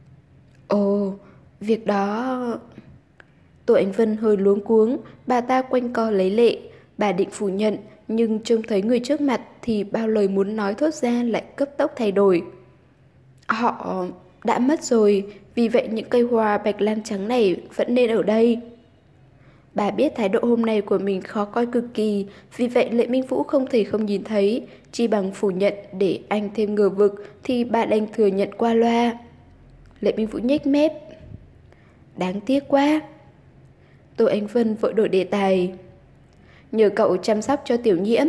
Ồ, việc đó... Tô Ánh Vân hơi luống cuống, bà ta quanh co lấy Lệ. Bà định phủ nhận, nhưng trông thấy người trước mặt thì bao lời muốn nói thốt ra lại cấp tốc thay đổi. Họ đã mất rồi, vì vậy những cây hoa bạch lan trắng này vẫn nên ở đây. Bà biết thái độ hôm nay của mình khó coi cực kỳ, vì vậy Lệ Minh Vũ không thể không nhìn thấy, chỉ bằng phủ nhận để anh thêm ngờ vực thì bà đành thừa nhận qua loa. Lệ Minh Vũ nhếch mép. Đáng tiếc quá. Tô Ánh Vân vội đổi đề tài. Nhờ cậu chăm sóc cho Tiểu Nhiễm.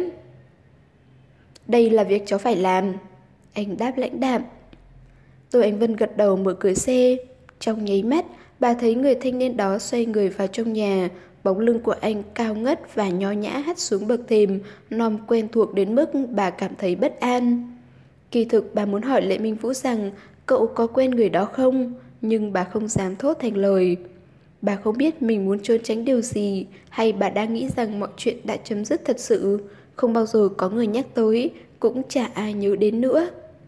Đây là việc cháu phải làm. Anh đáp lãnh đạm. Tô Ánh Vân gật đầu mở cửa xe. Trong nháy mắt, bà thấy người thanh niên đó xoay người vào trong nhà. Bóng lưng của anh cao ngất và nho nhã hắt xuống bậc thềm, nom quen thuộc đến mức bà cảm thấy bất an. Kỳ thực bà muốn hỏi Lệ Minh Vũ rằng cậu có quen người đó không, nhưng bà không dám thốt thành lời. Bà không biết mình muốn trốn tránh điều gì, hay bà đang nghĩ rằng mọi chuyện đã chấm dứt thật sự, không bao giờ có người nhắc tới, cũng chả ai nhớ đến nữa.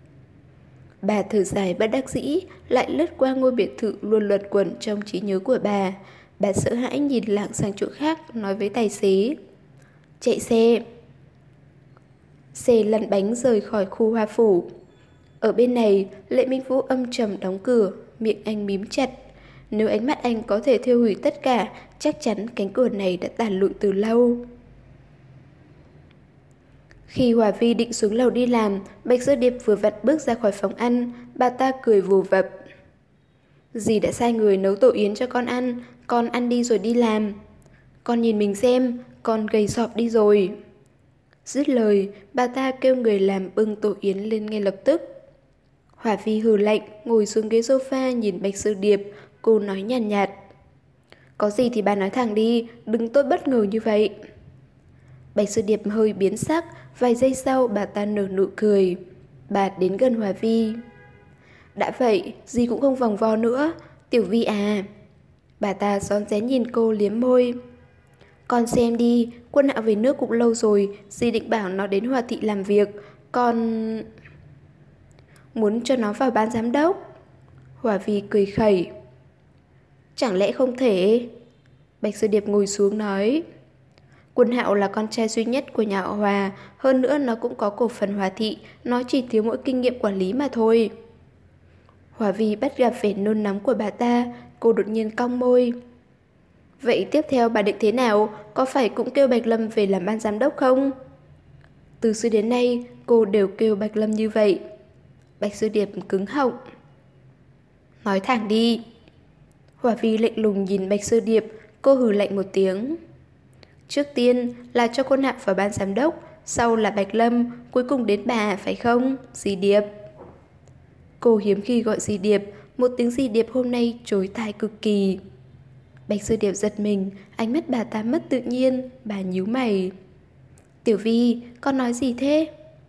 Bà thở dài bất đắc dĩ, lại lướt qua ngôi biệt thự luôn luẩn quẩn trong trí nhớ của bà. Bà sợ hãi nhìn lảng sang chỗ khác, nói với tài xế. Chạy xe. Xe lăn bánh rời khỏi khu hoa phủ. Ở bên này, Lệ Minh Vũ âm trầm đóng cửa, miệng anh mím chặt. Nếu ánh mắt anh có thể thiêu hủy tất cả, chắc chắn cánh cửa này đã tàn lụi từ lâu. Khi Hòa Vi định xuống lầu đi làm, Bạch Dư Điệp vừa vặn bước ra khỏi phòng ăn, bà ta cười vù vập. Dì đã sai người nấu tổ yến cho con ăn, con ăn đi rồi đi làm. Con nhìn mình xem, con gầy sọp đi rồi. Dứt lời, bà ta kêu người làm bưng tổ yến lên ngay lập tức. Hòa Vi hừ lạnh, ngồi xuống ghế sofa nhìn Bạch Dư Điệp, cô nói nhàn nhạt, nhạt. Có gì thì bà nói thẳng đi, đừng tôi bất ngờ như vậy. Bạch Dư Điệp hơi biến sắc, vài giây sau bà ta nở nụ cười. Bà đến gần Hòa Vi. Đã vậy, dì cũng không vòng vo nữa, Tiểu Vi à. Bà ta rón rén nhìn cô liếm môi. Con xem đi, Quân Hạo về nước cũng lâu rồi, dì định bảo nó đến Hòa Thị làm việc, con... Muốn cho nó vào ban giám đốc. Hòa Vi cười khẩy. Chẳng lẽ không thể? Bạch Dư Điệp ngồi xuống nói. Quân Hạo là con trai duy nhất của nhà họ Hòa, hơn nữa nó cũng có cổ phần Hòa Thị, nó chỉ thiếu mỗi kinh nghiệm quản lý mà thôi. Hòa Vi bắt gặp vẻ nôn nóng của bà ta, cô đột nhiên cong môi. Vậy tiếp theo bà định thế nào? Có phải cũng kêu Bạch Lâm về làm ban giám đốc không? Từ xưa đến nay, cô đều kêu Bạch Lâm như vậy. Bạch Dư Điệp cứng họng. Nói thẳng đi. Hòa Vi lạnh lùng nhìn Bạch Dư Điệp, cô hừ lạnh một tiếng. Trước tiên là cho Quân Hạo vào ban giám đốc, sau là Bạch Lâm, cuối cùng đến bà, phải không, dì Điệp? Cô hiếm khi gọi dì Điệp, một tiếng dì Điệp hôm nay chối tai cực kỳ. Bạch Dư Điệp giật mình, ánh mắt bà ta mất tự nhiên, bà nhíu mày. Tiểu Vi, con nói gì thế?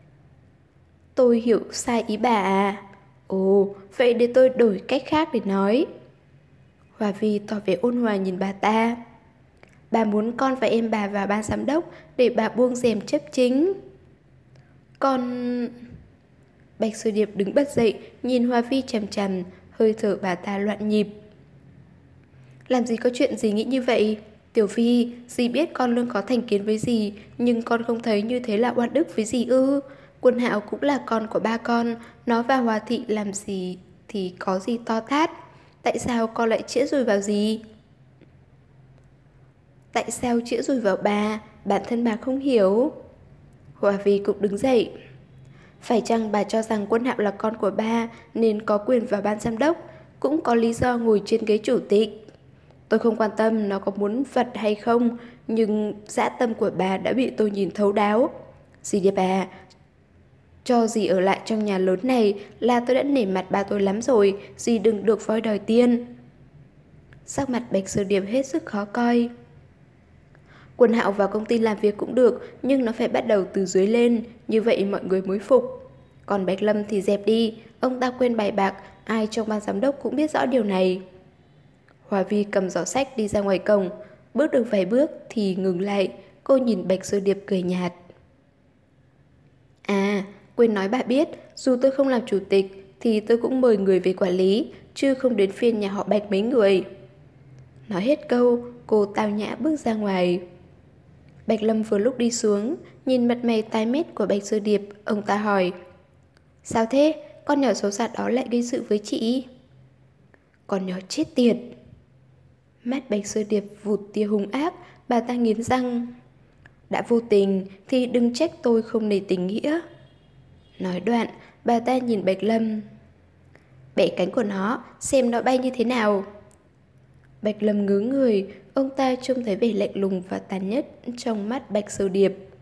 Tôi hiểu sai ý bà à? Ồ, vậy để tôi đổi cách khác để nói. Hòa Vi tỏ vẻ ôn hòa nhìn bà ta. Bà muốn con và em bà vào ban giám đốc để bà buông rèm chấp chính. Con... Bạch Dư Điệp đứng bật dậy, nhìn Hòa Vi chằm chằm, hơi thở bà ta loạn nhịp. Làm gì có chuyện gì nghĩ như vậy? Tiểu Vi, dì biết con luôn có thành kiến với dì, nhưng con không thấy như thế là oan ức với dì ư? Quân Hạo cũng là con của ba con, nó vào Hòa Thị làm gì thì có gì to tát. Tại sao con lại chĩa dùi vào gì? Tại sao chĩa dùi vào bà? Bản thân bà không hiểu. Hòa Vi cũng đứng dậy. Phải chăng bà cho rằng Quân Hạo là con của bà nên có quyền vào ban giám đốc, cũng có lý do ngồi trên ghế chủ tịch? Tôi không quan tâm nó có muốn vật hay không, nhưng dã tâm của bà đã bị tôi nhìn thấu đáo. Dì đi bà, cho dì ở lại trong nhà lớn này là tôi đã nể mặt bà tôi lắm rồi, dì đừng được voi đòi tiền. Sắc mặt Bạch Sơ Điệp hết sức khó coi. Quân Hạo vào công ty làm việc cũng được, nhưng nó phải bắt đầu từ dưới lên, như vậy mọi người mới phục. Còn Bạch Lâm thì dẹp đi, ông ta quên bài bạc, ai trong ban giám đốc cũng biết rõ điều này. Hòa Vi cầm giỏ sách đi ra ngoài cổng, bước được vài bước thì ngừng lại, cô nhìn Bạch Sơ Điệp cười nhạt. À, quên nói bà biết, dù tôi không làm chủ tịch thì tôi cũng mời người về quản lý, chứ không đến phiên nhà họ Bạch mấy người. Nói hết câu, cô tao nhã bước ra ngoài. Bạch Lâm vừa lúc đi xuống, nhìn mặt mày tái mét của Bạch Sơ Điệp, ông ta hỏi: Sao thế? Con nhỏ xấu xa đó lại gây sự với chị? Con nhỏ chết tiệt. Mắt Bạch Sơ Điệp vụt tia hung ác, bà ta nghiến răng. Đã vô tình thì đừng trách tôi không nể tình nghĩa. Nói đoạn, bà ta nhìn Bạch Lâm. Bẻ cánh của nó, xem nó bay như thế nào. Bạch Lâm ngớ người, ông ta trông thấy vẻ lạnh lùng và tàn nhẫn trong mắt Bạch Sơ Điệp.